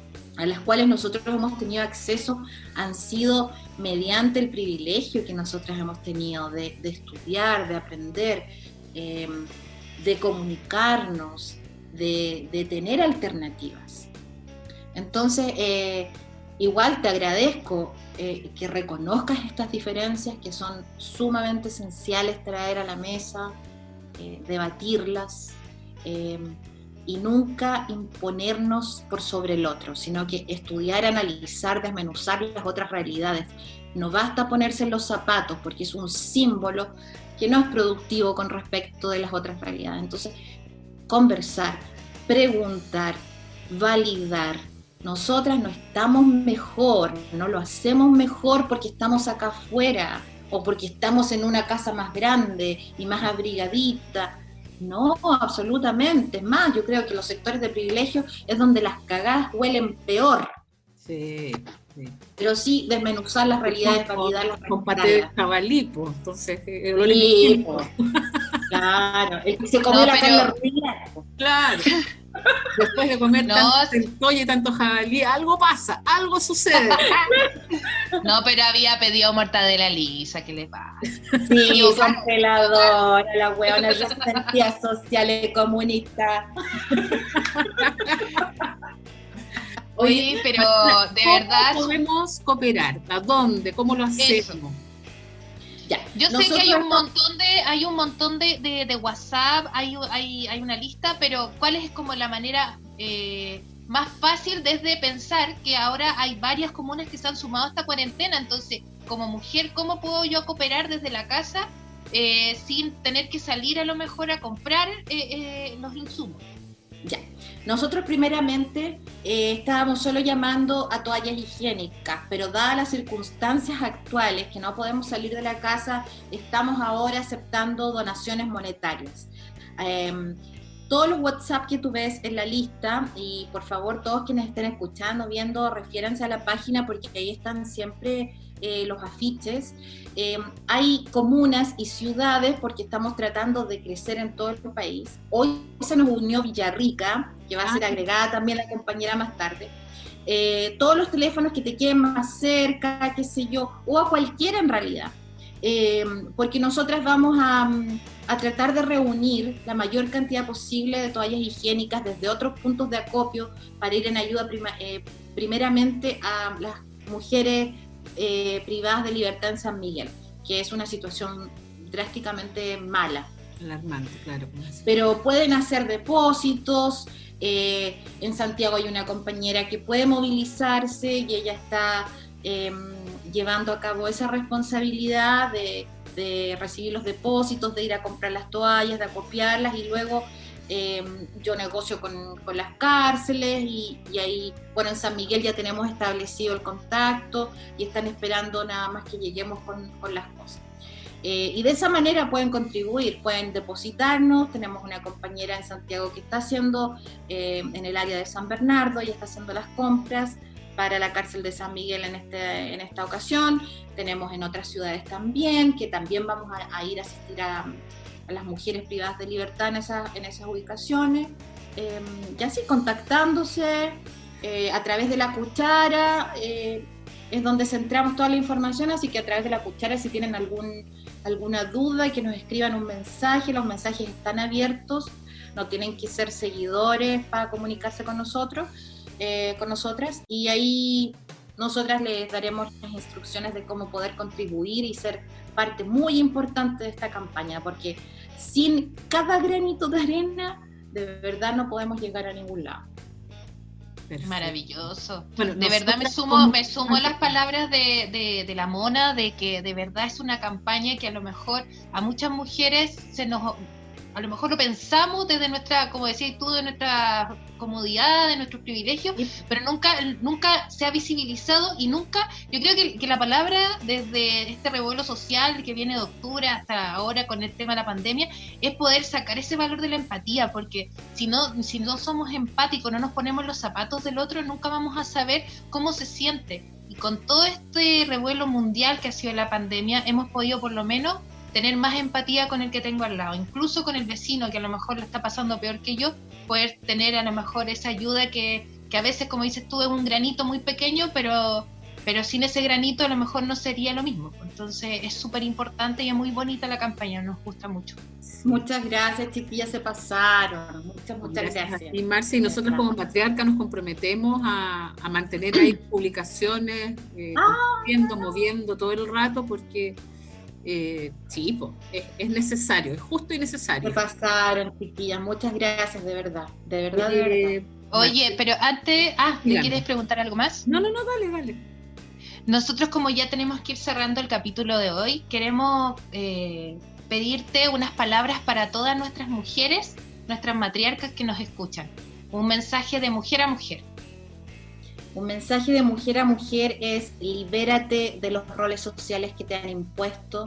a las cuales nosotros hemos tenido acceso han sido mediante el privilegio que nosotras hemos tenido de, de estudiar, de aprender, eh, de comunicarnos, de, de tener alternativas. Entonces, eh, igual te agradezco eh, que reconozcas estas diferencias que son sumamente esenciales traer a la mesa, eh, debatirlas, eh, y nunca imponernos por sobre el otro, sino que estudiar, analizar, desmenuzar las otras realidades. No basta ponerse en los zapatos, porque es un símbolo que no es productivo con respecto de las otras realidades. Entonces, conversar, preguntar, validar. Nosotras no estamos mejor, no lo hacemos mejor porque estamos acá afuera, o porque estamos en una casa más grande y más abrigadita. No, absolutamente. Es más, yo creo que los sectores de privilegio es donde las cagadas huelen peor. Sí, sí. Pero sí, desmenuzar las realidades, validar las con paté de jabalí, pues, entonces, el olor sí, pues. Claro, el que se comió no, la pero... carne ruina. Claro. Después de comer no, tanto centolla y tanto jabalí, algo pasa, algo sucede. No, pero había pedido mortadela lisa, ¿qué le pasa? Sí, congeladora, la huevona, yo sentía social y comunista. Oye, pero de ¿cómo verdad... podemos cooperar? ¿A dónde? ¿Cómo lo hacemos? Eso. Ya, yo sé que hay un montón de hay un montón de, de, de WhatsApp, hay, hay, hay una lista, pero ¿cuál es como la manera eh, más fácil desde pensar que ahora hay varias comunas que se han sumado a esta cuarentena? Entonces, como mujer, ¿cómo puedo yo cooperar desde la casa eh, sin tener que salir a lo mejor a comprar eh, eh, los insumos? Ya, nosotros primeramente eh, estábamos solo llamando a toallas higiénicas, pero dadas las circunstancias actuales que no podemos salir de la casa, estamos ahora aceptando donaciones monetarias. Eh, todos los WhatsApp que tú ves en la lista, y por favor todos quienes estén escuchando, viendo, refiéranse a la página porque ahí están siempre eh, los afiches. Eh, hay comunas y ciudades porque estamos tratando de crecer en todo el país. Hoy se nos unió Villarrica, que va a ser agregada también la compañera más tarde. eh, todos los teléfonos que te queden más cerca, qué sé yo, o a cualquiera en realidad. Eh, porque nosotras vamos a, a tratar de reunir la mayor cantidad posible de toallas higiénicas desde otros puntos de acopio para ir en ayuda prima, eh, primeramente a las mujeres eh, privadas de libertad en San Miguel, que es una situación drásticamente mala. Alarmante, claro. Pero pueden hacer depósitos. Eh, en Santiago hay una compañera que puede movilizarse y ella está eh, llevando a cabo esa responsabilidad de, de recibir los depósitos, de ir a comprar las toallas, de acopiarlas, y luego eh, yo negocio con, con las cárceles y, y ahí, bueno, en San Miguel ya tenemos establecido el contacto y están esperando nada más que lleguemos con, con las cosas. Eh, y de esa manera pueden contribuir, pueden depositarnos. Tenemos una compañera en Santiago que está haciendo, eh, en el área de San Bernardo, y está haciendo las compras para la cárcel de San Miguel en, este, en esta ocasión. Tenemos en otras ciudades también, que también vamos a, a ir a asistir a, a las mujeres privadas de libertad en, esa, en esas ubicaciones. Eh, y así, contactándose eh, a través de la cuchara, eh, es donde centramos toda la información, así que a través de la cuchara, si tienen algún, alguna duda, que nos escriban un mensaje. Los mensajes están abiertos, no tienen que ser seguidores para comunicarse con nosotros, eh, con nosotras, y ahí nosotras les daremos las instrucciones de cómo poder contribuir y ser parte muy importante de esta campaña, porque sin cada granito de arena, de verdad no podemos llegar a ningún lado. Perfecto. Maravilloso. Bueno, de verdad me sumo, como... me sumo a las palabras de, de, de la Mona, de que de verdad es una campaña que a lo mejor a muchas mujeres se nos, a lo mejor lo pensamos desde nuestra, como decías tú, de nuestra comodidad, de nuestros privilegios, sí, pero nunca, nunca se ha visibilizado, y nunca, yo creo que, que la palabra desde este revuelo social que viene de octubre hasta ahora con el tema de la pandemia, es poder sacar ese valor de la empatía, porque si no, si no somos empáticos, no nos ponemos los zapatos del otro, nunca vamos a saber cómo se siente. Y con todo este revuelo mundial que ha sido la pandemia, hemos podido por lo menos tener más empatía con el que tengo al lado, incluso con el vecino que a lo mejor le está pasando peor que yo, poder tener a lo mejor esa ayuda que, que a veces, como dices tú, es un granito muy pequeño, pero, pero sin ese granito a lo mejor no sería lo mismo. Entonces es súper importante y es muy bonita la campaña, nos gusta mucho. Muchas gracias, chiquillas, se pasaron. Muchas, muchas gracias. gracias. Y Marce, y nosotros como Matriarca nos comprometemos a, a mantener ahí publicaciones, eh, ah, moviendo, moviendo todo el rato, porque Eh, sí, pues, es, es necesario, es justo y necesario. Se pasaron, chiquillas, muchas gracias, de verdad, de verdad, de eh, verdad. Oye, pero antes, ah, ¿me quieres preguntar algo más? No, no, no, dale, dale. Nosotros, como ya tenemos que ir cerrando el capítulo de hoy, queremos eh, pedirte unas palabras para todas nuestras mujeres, nuestras matriarcas que nos escuchan. Un mensaje de mujer a mujer. Un mensaje de mujer a mujer es: libérate de los roles sociales que te han impuesto.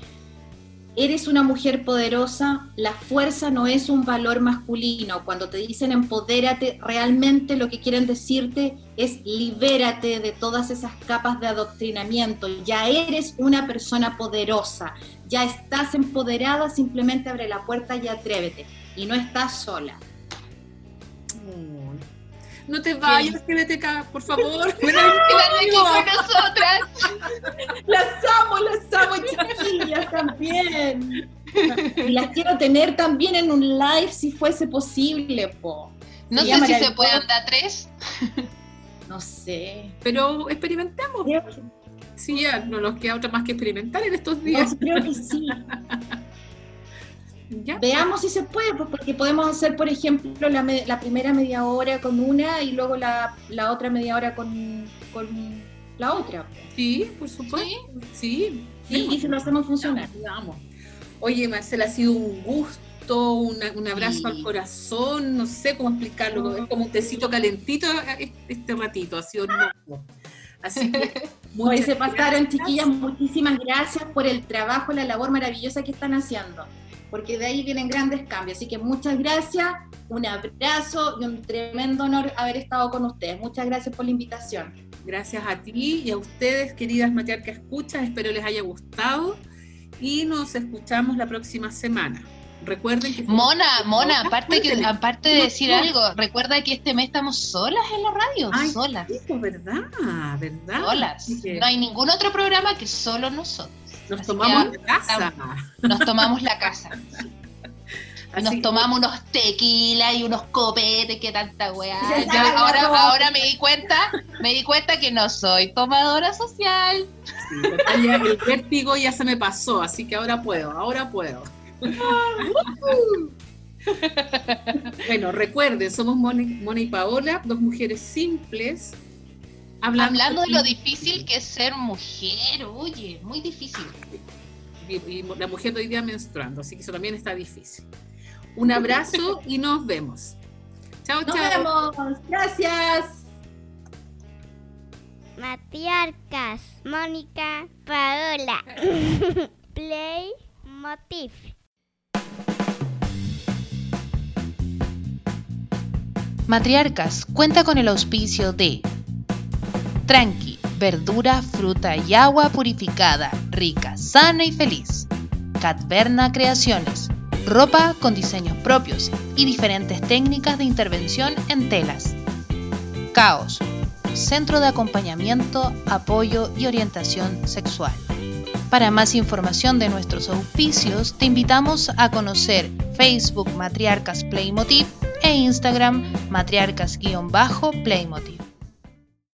Eres una mujer poderosa, la fuerza no es un valor masculino. Cuando te dicen empodérate, realmente lo que quieren decirte es libérate de todas esas capas de adoctrinamiento. Ya eres una persona poderosa, ya estás empoderada, simplemente abre la puerta y atrévete. Y no estás sola. No te vayas, quédate acá, por favor. Quédate aquí con nosotras. Las amo, las amo, chiquillas, también. Y las quiero tener también en un live si fuese posible, po. No sé si se pueden dar tres. No sé. Pero experimentemos. Sí, ya no nos queda otra más que experimentar en estos días. No, creo que sí. ¿Ya? Veamos si se puede, pues, porque podemos hacer, por ejemplo, la, me, la primera media hora con una y luego la, la otra media hora con, con la otra. Sí, por supuesto. Sí, sí, sí, y si lo hacemos funcionar. Vamos. Oye, Marcela, ha sido un gusto, una, un abrazo sí. al corazón, no sé cómo explicarlo, no. Es como un tecito calentito este ratito, ha sido hermoso. Así que hoy se pasaron, chiquillas, muchísimas gracias por el trabajo, la labor maravillosa que están haciendo, porque de ahí vienen grandes cambios. Así que muchas gracias, un abrazo y un tremendo honor haber estado con ustedes. Muchas gracias por la invitación. Gracias a ti y a ustedes, queridas matriarcas escuchas, espero les haya gustado y nos escuchamos la próxima semana. Recuerden que... Mona, Mona, aparte, que, aparte de decir algo, recuerda que este mes estamos solas en la radio, Ay, solas. Sí, pues, verdad, verdad. Solas. Que... No hay ningún otro programa que solo nosotros. Nos Así tomamos la casa. Nos tomamos la casa. Nos que... tomamos unos tequilas y unos copetes, que tanta weá. Yo ahora, ahora me di cuenta, me di cuenta que no soy tomadora social. Sí, ya, el vértigo ya se me pasó, así que ahora puedo, ahora puedo. Bueno, recuerden, somos Mona, Mona y Paola, dos mujeres simples. Hablando, hablando de lo difícil que es ser mujer, oye, muy difícil. Y, y la mujer de hoy día menstruando, así que eso también está difícil. Un abrazo y nos vemos. Chao, nos chao. Nos vemos, gracias. Matriarcas, Mónica, Paola. Play Motif. Matriarcas cuenta con el auspicio de Tranqui, verdura, fruta y agua purificada, rica, sana y feliz. Catverna Creaciones, ropa con diseños propios y diferentes técnicas de intervención en telas. Caos, centro de acompañamiento, apoyo y orientación sexual. Para más información de nuestros auspicios, te invitamos a conocer Facebook Matriarcas Playmotiv e Instagram Matriarcas-Playmotiv.